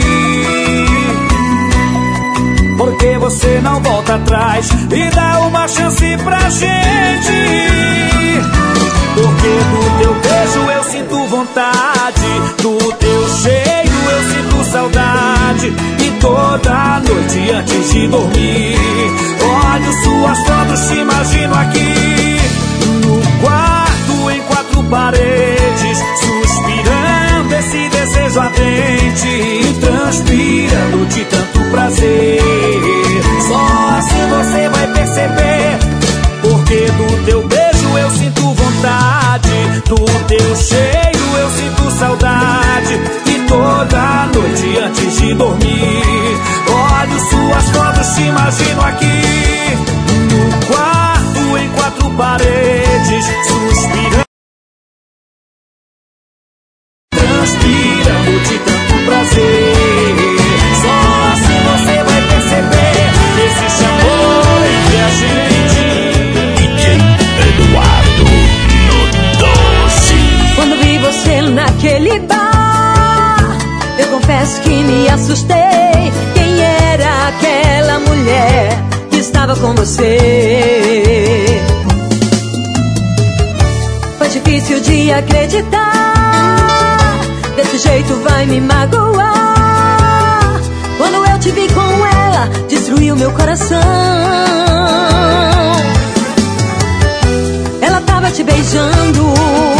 Speaker 9: Porque você não volta atrás e dá uma chance pra gente. Porque do teu beijo eu sinto vontade, do teu cheiro eu sinto saudade. E toda noite antes de dormir olho suas fotos, te imagino aqui no quarto, em quatro paredes, suspirando esse desejo ardente e transpirando de tanto prazer. Só assim você vai perceber. Porque do teu beijo eu sinto vontade, do teu cheiro eu sinto saudade. E toda noite antes de dormir olho suas fotos, te imagino aqui no quarto, em quatro paredes, suspirando, transpirando de tanto prazer. Só assim você vai perceber que existe amor entre a gente.
Speaker 4: D J Eduardo no doze.
Speaker 5: Quando vi você naquele bar, eu confesso que me assustei. Quem era aquela mulher que estava com você? Foi difícil de acreditar, desse jeito vai me magoar. Quando eu te vi com ela, destruiu meu coração. Ela tava te beijando,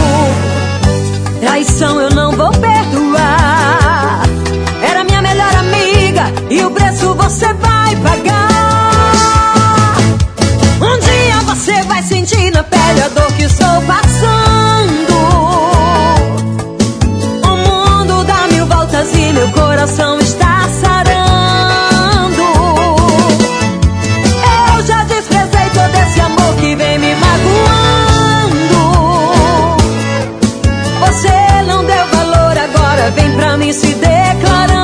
Speaker 5: traição eu não vou perdoar. Era minha melhor amiga e o preço você vai pagar. Um dia você vai sentir na pele a dor que estou passando. O mundo dá mil voltas e meu coração está sarando. Eu já desprezei todo esse amor que vem me magoando. Você não deu valor, agora vem pra mim se declarando.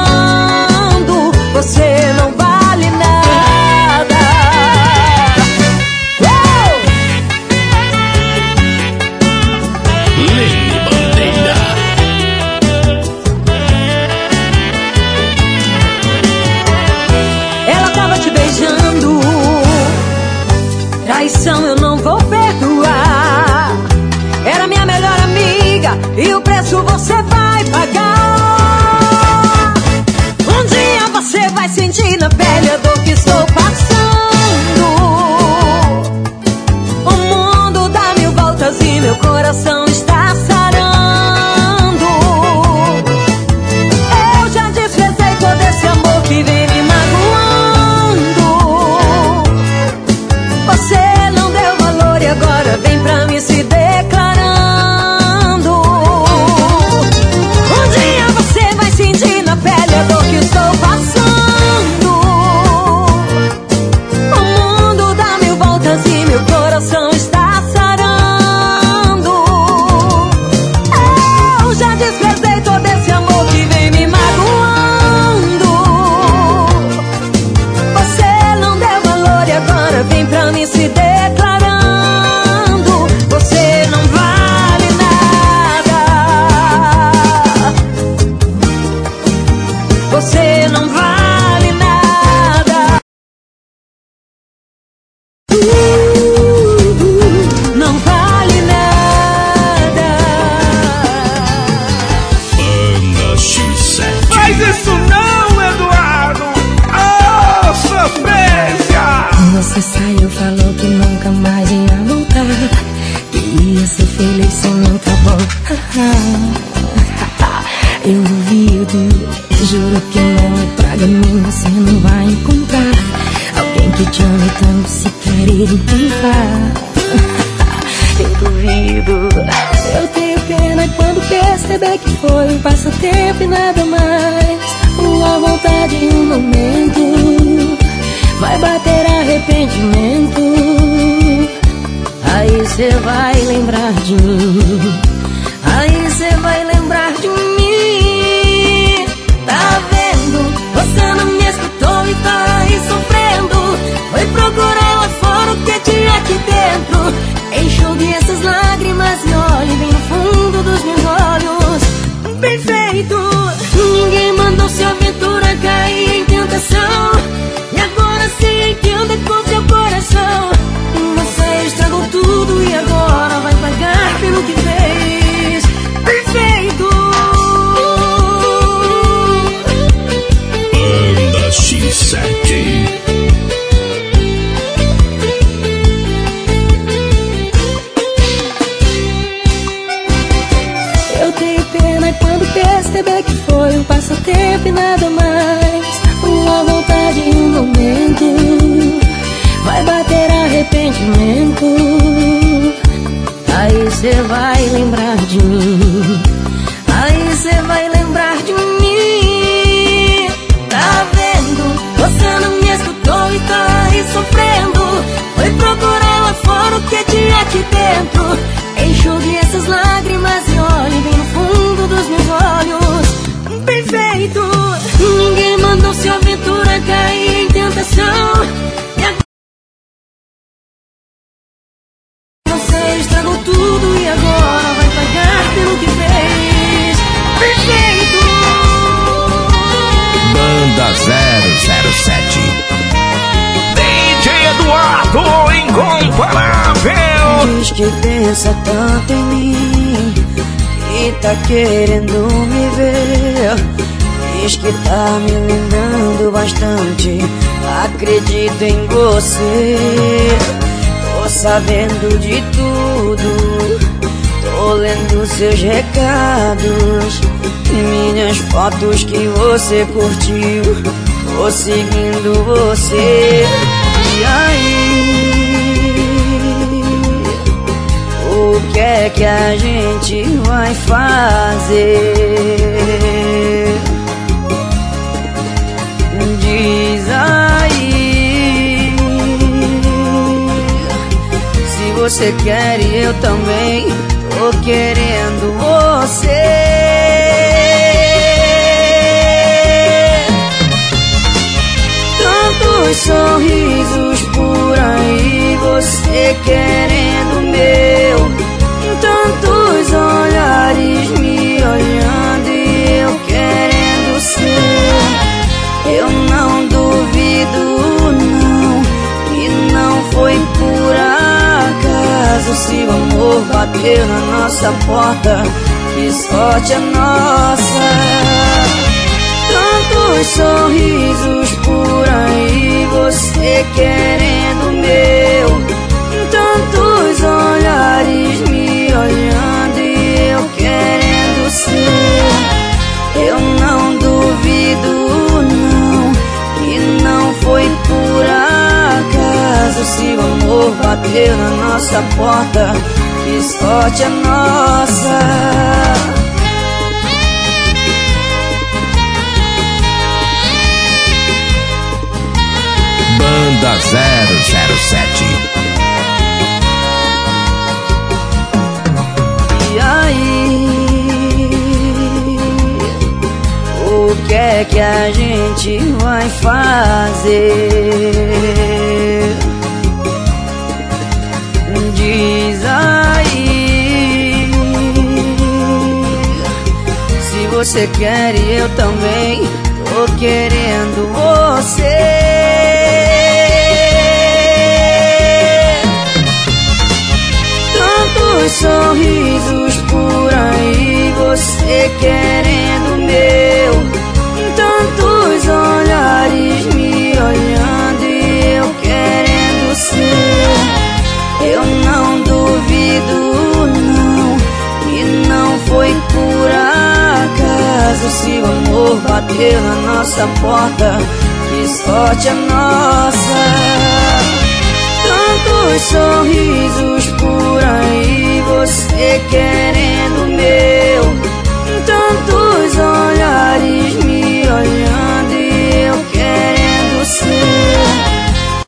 Speaker 5: Você não vale nada. uh!
Speaker 4: Lene Bandeira.
Speaker 5: Ela tava te beijando, traição eu não vou perdoar. Era minha melhor amiga e o preço você vai pagar. Um dia você vai sentir na pele a dor que estou passando. O mundo dá mil voltas e meu coração está sarando. Eu já desprezei todo esse amor que vem me magoando. Você não deu valor e agora vem pra mim se declarando. Um dia você vai sentir na pele a dor que estou passando. O mundo dá mil voltas e meu coração está sarando. Eu já desprezei todo esse amor que vem me magoando. Você não deu valor e agora vem pra mim se declarando. Você não vale nada. Você não vale nada. Uh, não vale nada.
Speaker 4: Banda X sete.
Speaker 6: Faz isso não, Eduardo! Oh, sofrência!
Speaker 10: Você saiu, falou que nunca mais ia voltar, que ia ser feliz sem mim, tá bom? Eu duvido, juro que não é praga minha. Você não vai encontrar alguém que te ame tanto se querer encontrar. Eu duvido, eu tenho pena quando perceber que foi um passatempo e nada mais. Uma vontade em um momento, vai bater arrependimento. Aí cê vai lembrar de mim, aí cê vai lembrar de mim. Tá vendo? Você não me escutou e tá aí sofrendo. Foi procurar lá fora o que tinha aqui dentro. Enxugue essas lágrimas e olhe bem no fundo dos meus olhos. tentação. E agora sei que anda com seu coração. Você estragou tudo e agora vai pagar pelo que fez. Perfeito.
Speaker 4: Banda X sete.
Speaker 10: Eu tenho pena quando perceber que foi um passatempo e nada mais. Uma vontade em um momento, vai bater arrependimento. Aí cê vai lembrar de mim. Aí cê vai lembrar de mim. Tá vendo? Você não me escutou e tá aí sofrendo. Foi procurar lá fora o que tinha aqui dentro. Enxugue essas lágrimas e olhe bem no fundo dos meus olhos. Perfeito. Ninguém mandou sua aventura cair em tentação. E agora você estragou tudo e agora vai pagar pelo que fez. Perfeito.
Speaker 4: Banda zero zero sete.
Speaker 9: D J Eduardo Incomparável.
Speaker 3: Diz que pensa tanto em mim e tá querendo me ver. Diz que tá me lembrando bastante. Acredito em você. Tô sabendo de tudo. Tô lendo seus recados e minhas fotos que você curtiu. Tô seguindo você. E aí, o que é que a gente vai fazer? Diz aí. Se você quer e eu também tô querendo você. Tantos sorrisos por aí, você querendo o meu. Tantos olhares me olhando e eu querendo ser. Eu não duvido não, que não foi por acaso. Se o amor bateu na nossa porta, que sorte a nossa. Tantos sorrisos por aí, você querendo o meu. Tantos olhares me olhando e eu querendo ser. Eu não duvido não, que não foi por acaso. Se o amor bateu na nossa porta, que sorte a nossa.
Speaker 4: Banda zero zero sete.
Speaker 3: E aí, o que é que a gente vai fazer? Diz aí. Se você quer e eu também tô querendo você. Tantos sorrisos por aí, você querendo o meu. Tantos olhares me olhando e eu querendo ser. Eu não duvido não, que não foi por acaso. Se o amor bateu na nossa porta, que sorte a nossa. Tantos sorrisos por aí, você querendo o meu. Tantos olhares me olhando e eu querendo ser.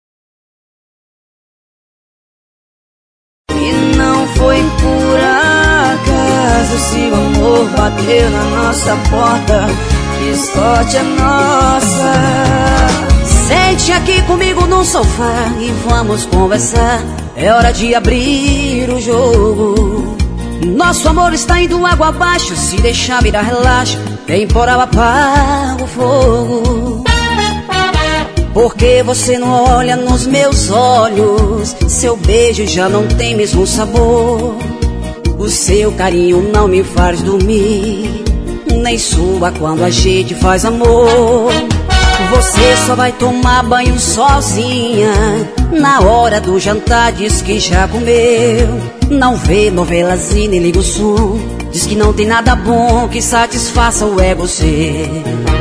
Speaker 3: E não foi por acaso. Se o amor bateu na nossa porta, que sorte a nossa. Sente aqui comigo no sofá e vamos conversar. É hora de abrir o jogo. Nosso amor está indo água abaixo. Se deixar virar relaxo, temporal apaga o fogo.
Speaker 5: Por que você não olha nos meus olhos? Seu beijo já não tem mesmo sabor. O seu carinho não me faz dormir, nem sua quando a gente faz amor. Você só vai tomar banho sozinha, na hora do jantar diz que já comeu. Não vê novelas e nem liga o som, diz que não tem nada bom que satisfaça o ego seu.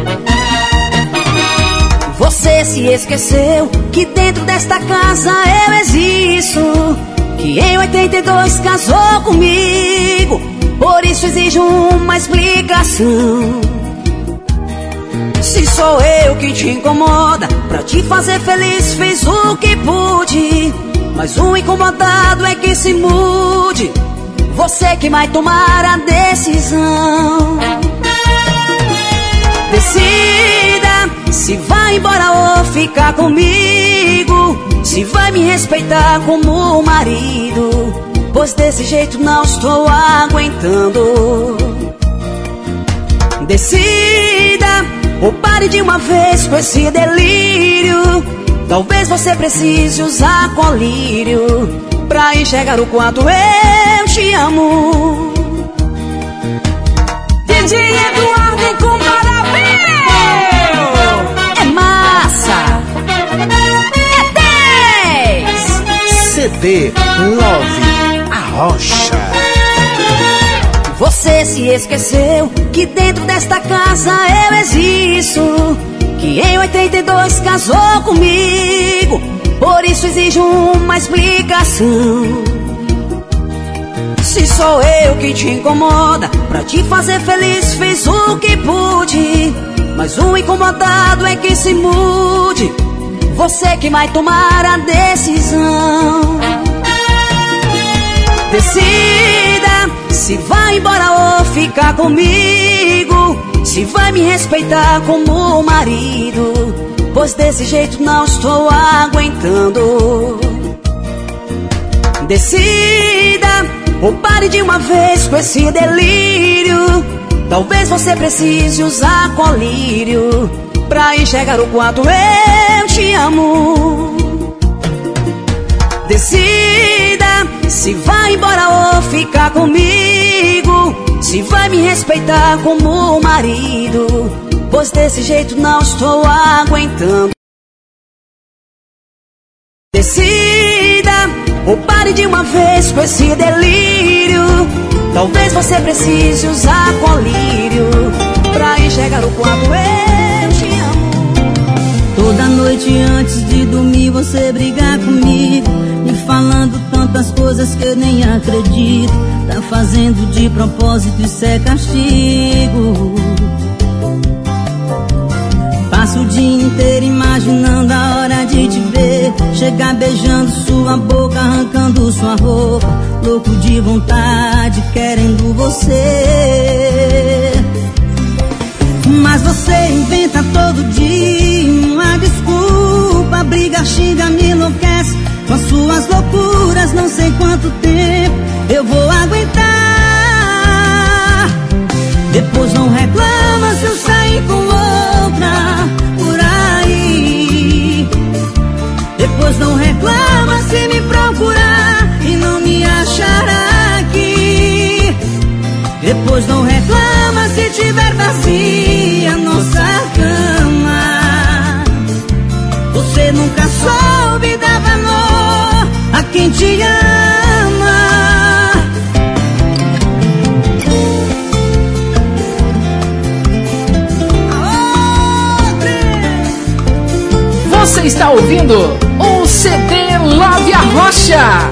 Speaker 5: Você se esqueceu que dentro desta casa eu existo, que em oitenta e dois casou comigo, por isso exijo uma explicação. Se sou eu que te incomoda, pra te fazer feliz fiz o que pude, mas o incomodado é que se mude, você que vai tomar a decisão. Decida se vai embora ou ficar comigo, se vai me respeitar como marido, pois desse jeito não estou aguentando. Decida ou pare de uma vez com esse delírio, talvez você precise usar colírio pra enxergar o quanto eu te amo.
Speaker 2: D J Eduardo Incomparável! É massa! É dez!
Speaker 1: C D Love Arrocha.
Speaker 5: Você se esqueceu que dentro desta casa eu existo, que em oitenta e dois casou comigo, por isso exijo uma explicação. Se sou eu que te incomoda, pra te fazer feliz fiz o que pude, mas o incomodado é que se mude, você que vai tomar a decisão. Decida se vai embora ou ficar comigo, se vai me respeitar como marido, pois desse jeito não estou aguentando. Decida ou pare de uma vez com esse delírio, talvez você precise usar colírio pra enxergar o quanto eu te amo. Decida se vai embora ou ficar comigo, se vai me respeitar como marido, pois desse jeito não estou aguentando. Decida ou pare de uma vez com esse delírio, talvez você precise usar colírio pra enxergar o quanto eu te amo.
Speaker 10: Toda noite antes de dormir você brigar comigo, me falando tantas coisas que eu nem acredito. Tá fazendo de propósito, isso é castigo. Passo o dia inteiro imaginando a hora de te ver, chegar beijando sua boca, arrancando sua roupa, louco de vontade, querendo você. Mas você inventa todo dia uma desculpa, briga, xinga, me enlouquece com as suas loucuras. Não sei quanto tempo eu vou aguentar. Depois não reclama se eu sair com outra por aí. Depois não reclama se me procurar e não me achar aqui. Depois não reclama se tiver vazia nossa cama. Você nunca soube dar valor a quem te ama.
Speaker 2: Você está ouvindo o C D Love Arrocha.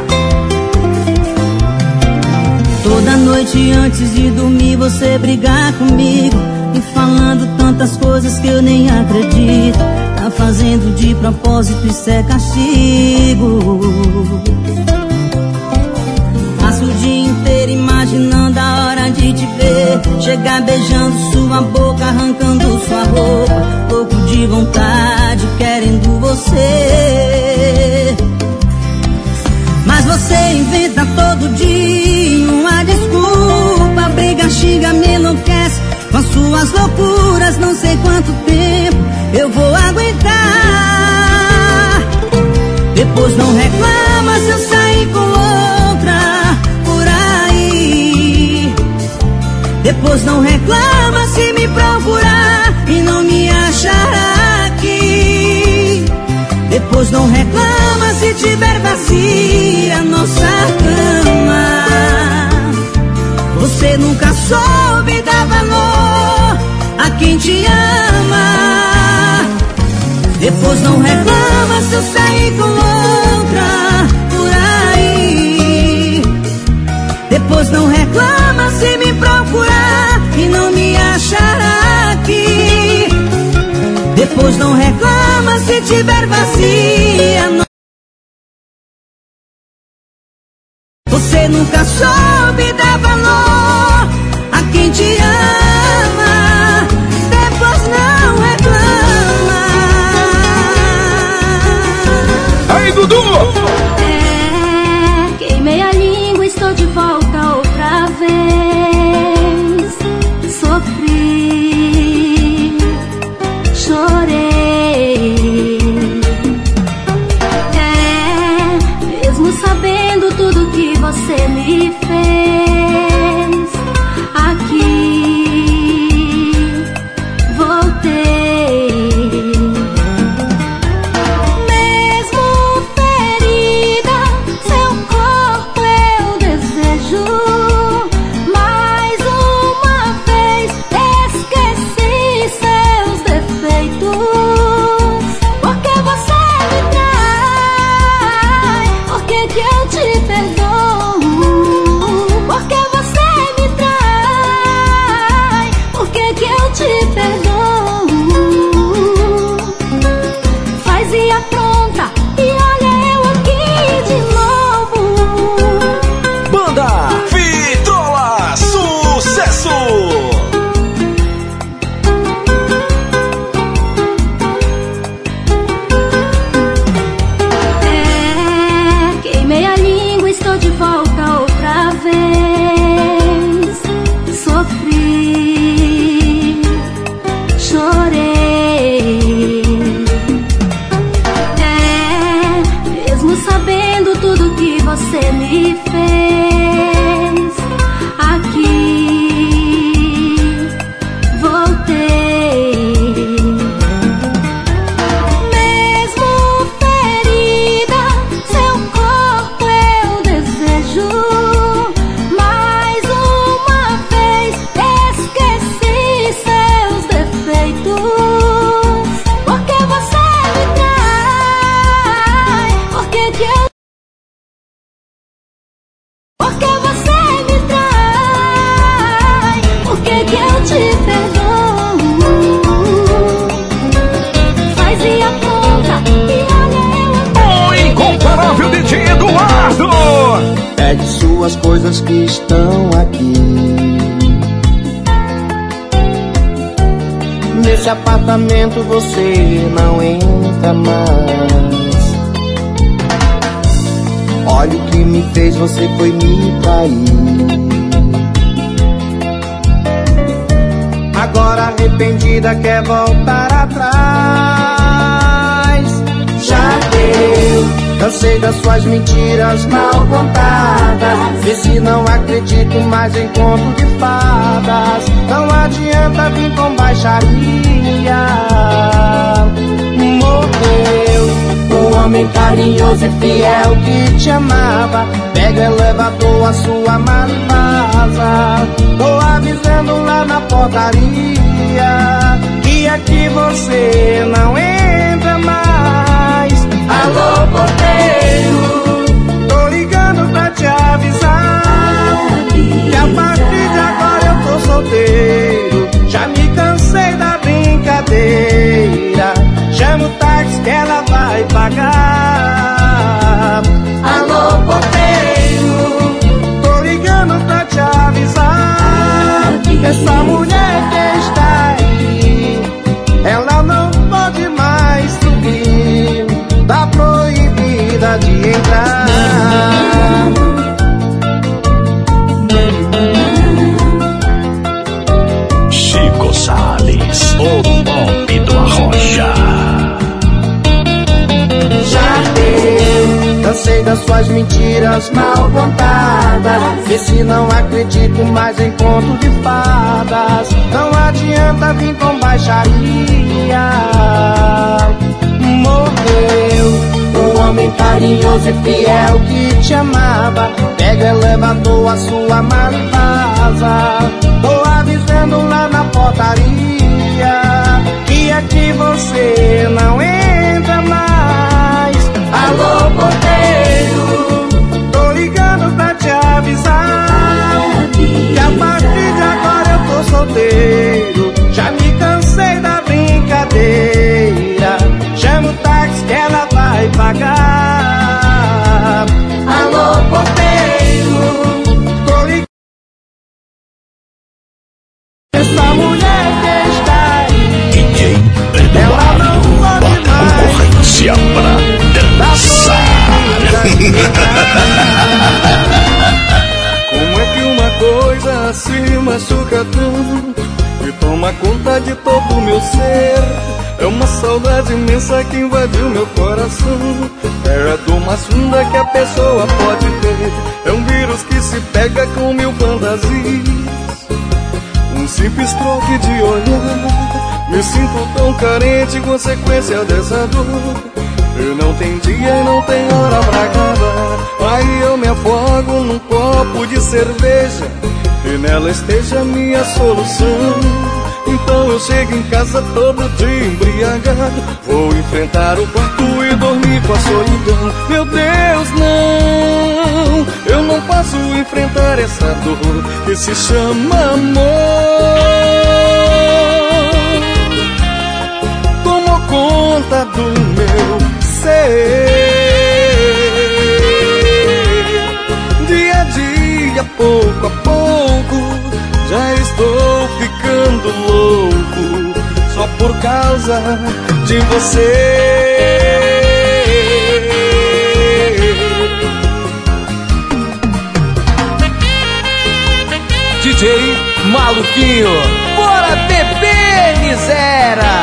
Speaker 10: Toda noite antes de dormir você brigar comigo, me falando tantas coisas que eu nem acredito. Tá fazendo de propósito, isso é castigo. Passo o dia inteiro imaginando a hora de te ver, chegar beijando sua boca, arrancando sua roupa, louco de vontade, querendo você. Mas você inventa todo dia uma desculpa, briga, xinga, me enlouquece com as suas loucuras. Não sei quanto tempo eu vou aguentar.
Speaker 5: Depois não reclama se me procurar e não me achar aqui. Depois não reclama se tiver vazia nossa cama. Você nunca soube dar valor a quem te ama. Depois não reclama se eu sair com outra por aí. Depois não reclama se me procurar e não me achar aqui. Depois não reclama se tiver vazia no... Você nunca soube dar valor a quem te ama. Depois não reclama.
Speaker 1: Aí, Dudu!
Speaker 8: É, queimei a língua, estou de volta outra vez. Sofri, chorei. É, mesmo sabendo tudo que você me fez, aqui voltei. Mesmo ferida, seu corpo eu desejo. Mais uma vez esqueci seus defeitos. Por que você me trai? Por que que eu te perdoo? Por que você me trai? Por que que eu te perdoo? Faz e apronta e olha eu aqui de novo.
Speaker 9: Banda Vitrola, sucesso!
Speaker 8: É, queimei a língua, estou de volta outra vez. Sofri, chorei. É, mesmo sabendo tudo que você me fez, aqui voltei. Mesmo ferida, seu corpo eu desejo. Mais uma vez esqueci seus defeitos. Por que você me trai? Por que que eu... Por que você me trai? Por que que eu te perdoo? Faz e aponta e olha eu
Speaker 9: O incomparável D J Eduardo!
Speaker 3: Pegue suas coisas que estão aqui. Nesse apartamento você não entra mais. Olha o que me fez, você foi me trair. Agora arrependida quer voltar atrás. Já deu, cansei das suas mentiras mal contadas. Vê se não acredito mais em conto de fadas. Não adianta vir com baixaria. Morreu o homem carinhoso e fiel que te amava. Pega o elevador, a sua mala e vaza. Tô avisando lá na portaria que aqui você não entra mais. Alô, porteiro, tô ligando pra te avisar que a partir de agora eu tô solteiro. Já me cansei da brincadeira. Chama o táxi que ela vai pagar. Alô, porteiro, tô ligando pra te avisar que essa mulher que está aí, ela não pode mais subir. Tá proibida de entrar.
Speaker 11: suas mentiras mal contadas. Vê se não acredito mais em conto de fadas. Não adianta vir com baixaria. Morreu o homem carinhoso e fiel que te amava. Pega elevador, a sua mala e vaza. Tô avisando lá na portaria que aqui você não entra mais. Alô, porteiro, tô ligando pra te avisar que a partir de agora eu tô solteiro. Já me cansei da brincadeira. Chama o táxi que ela vai pagar. Alô, porteiro, tô ligando. Essa mulher que está aí,
Speaker 4: D J Eduardo, a concorrência pra dançar.
Speaker 7: Como é que uma coisa se machuca tanto e toma conta de todo o meu ser? É uma saudade imensa que invadiu meu coração. É a dor mais funda que a pessoa pode ter. É um vírus que se pega com mil fantasias. Um simples troque de olhar. Me sinto tão carente, consequência dessa dor. Eu não tenho dia e não tenho hora pra acabar. Aí eu me afogo num copo de cerveja e nela esteja a minha solução. Então eu chego em casa todo dia embriagado. Vou enfrentar o quarto e dormir com a solidão. Meu Deus, não, eu não posso enfrentar essa dor que se chama amor. Tomou conta do meu ser. Dia a dia, pouco a pouco, já estou ficando louco só por causa de você.
Speaker 3: D J Maluquinho, bora beber, miséria!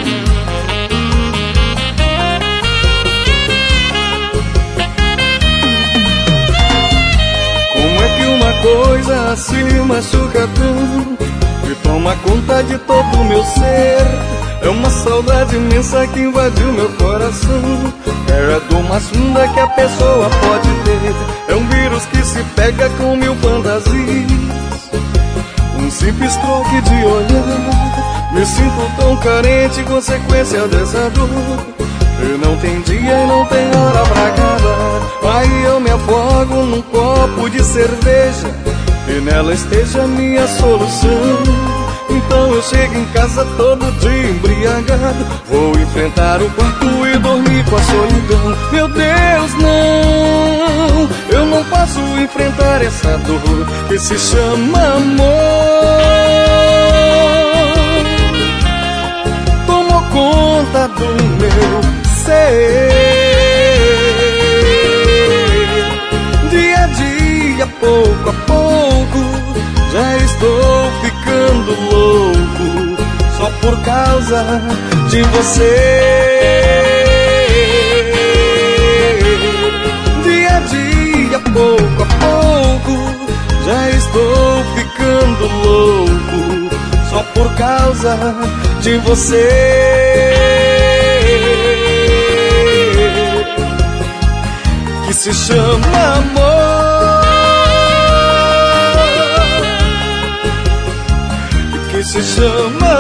Speaker 7: Coisa se machuca tanto e toma conta de todo o meu ser. É uma saudade imensa que invadiu meu coração. É a dor mais funda que a pessoa pode ter. É um vírus que se pega com mil fantasias. Um simples troque de olhar. Me sinto tão carente, consequência dessa dor. Eu não tenho dia e não tenho hora pra acabar. Aí eu me afogo num copo de cerveja e nela esteja a minha solução. Então eu chego em casa todo dia embriagado. Vou enfrentar o quarto e dormir com a solidão. Meu Deus, não, eu não posso enfrentar essa dor que se chama amor. Tomou conta do meu ser. Dia a dia, pouco a pouco, já estou ficando louco só por causa de você. Dia a dia, pouco a pouco, já estou ficando louco só por causa de você. Que se chama amor, que se chama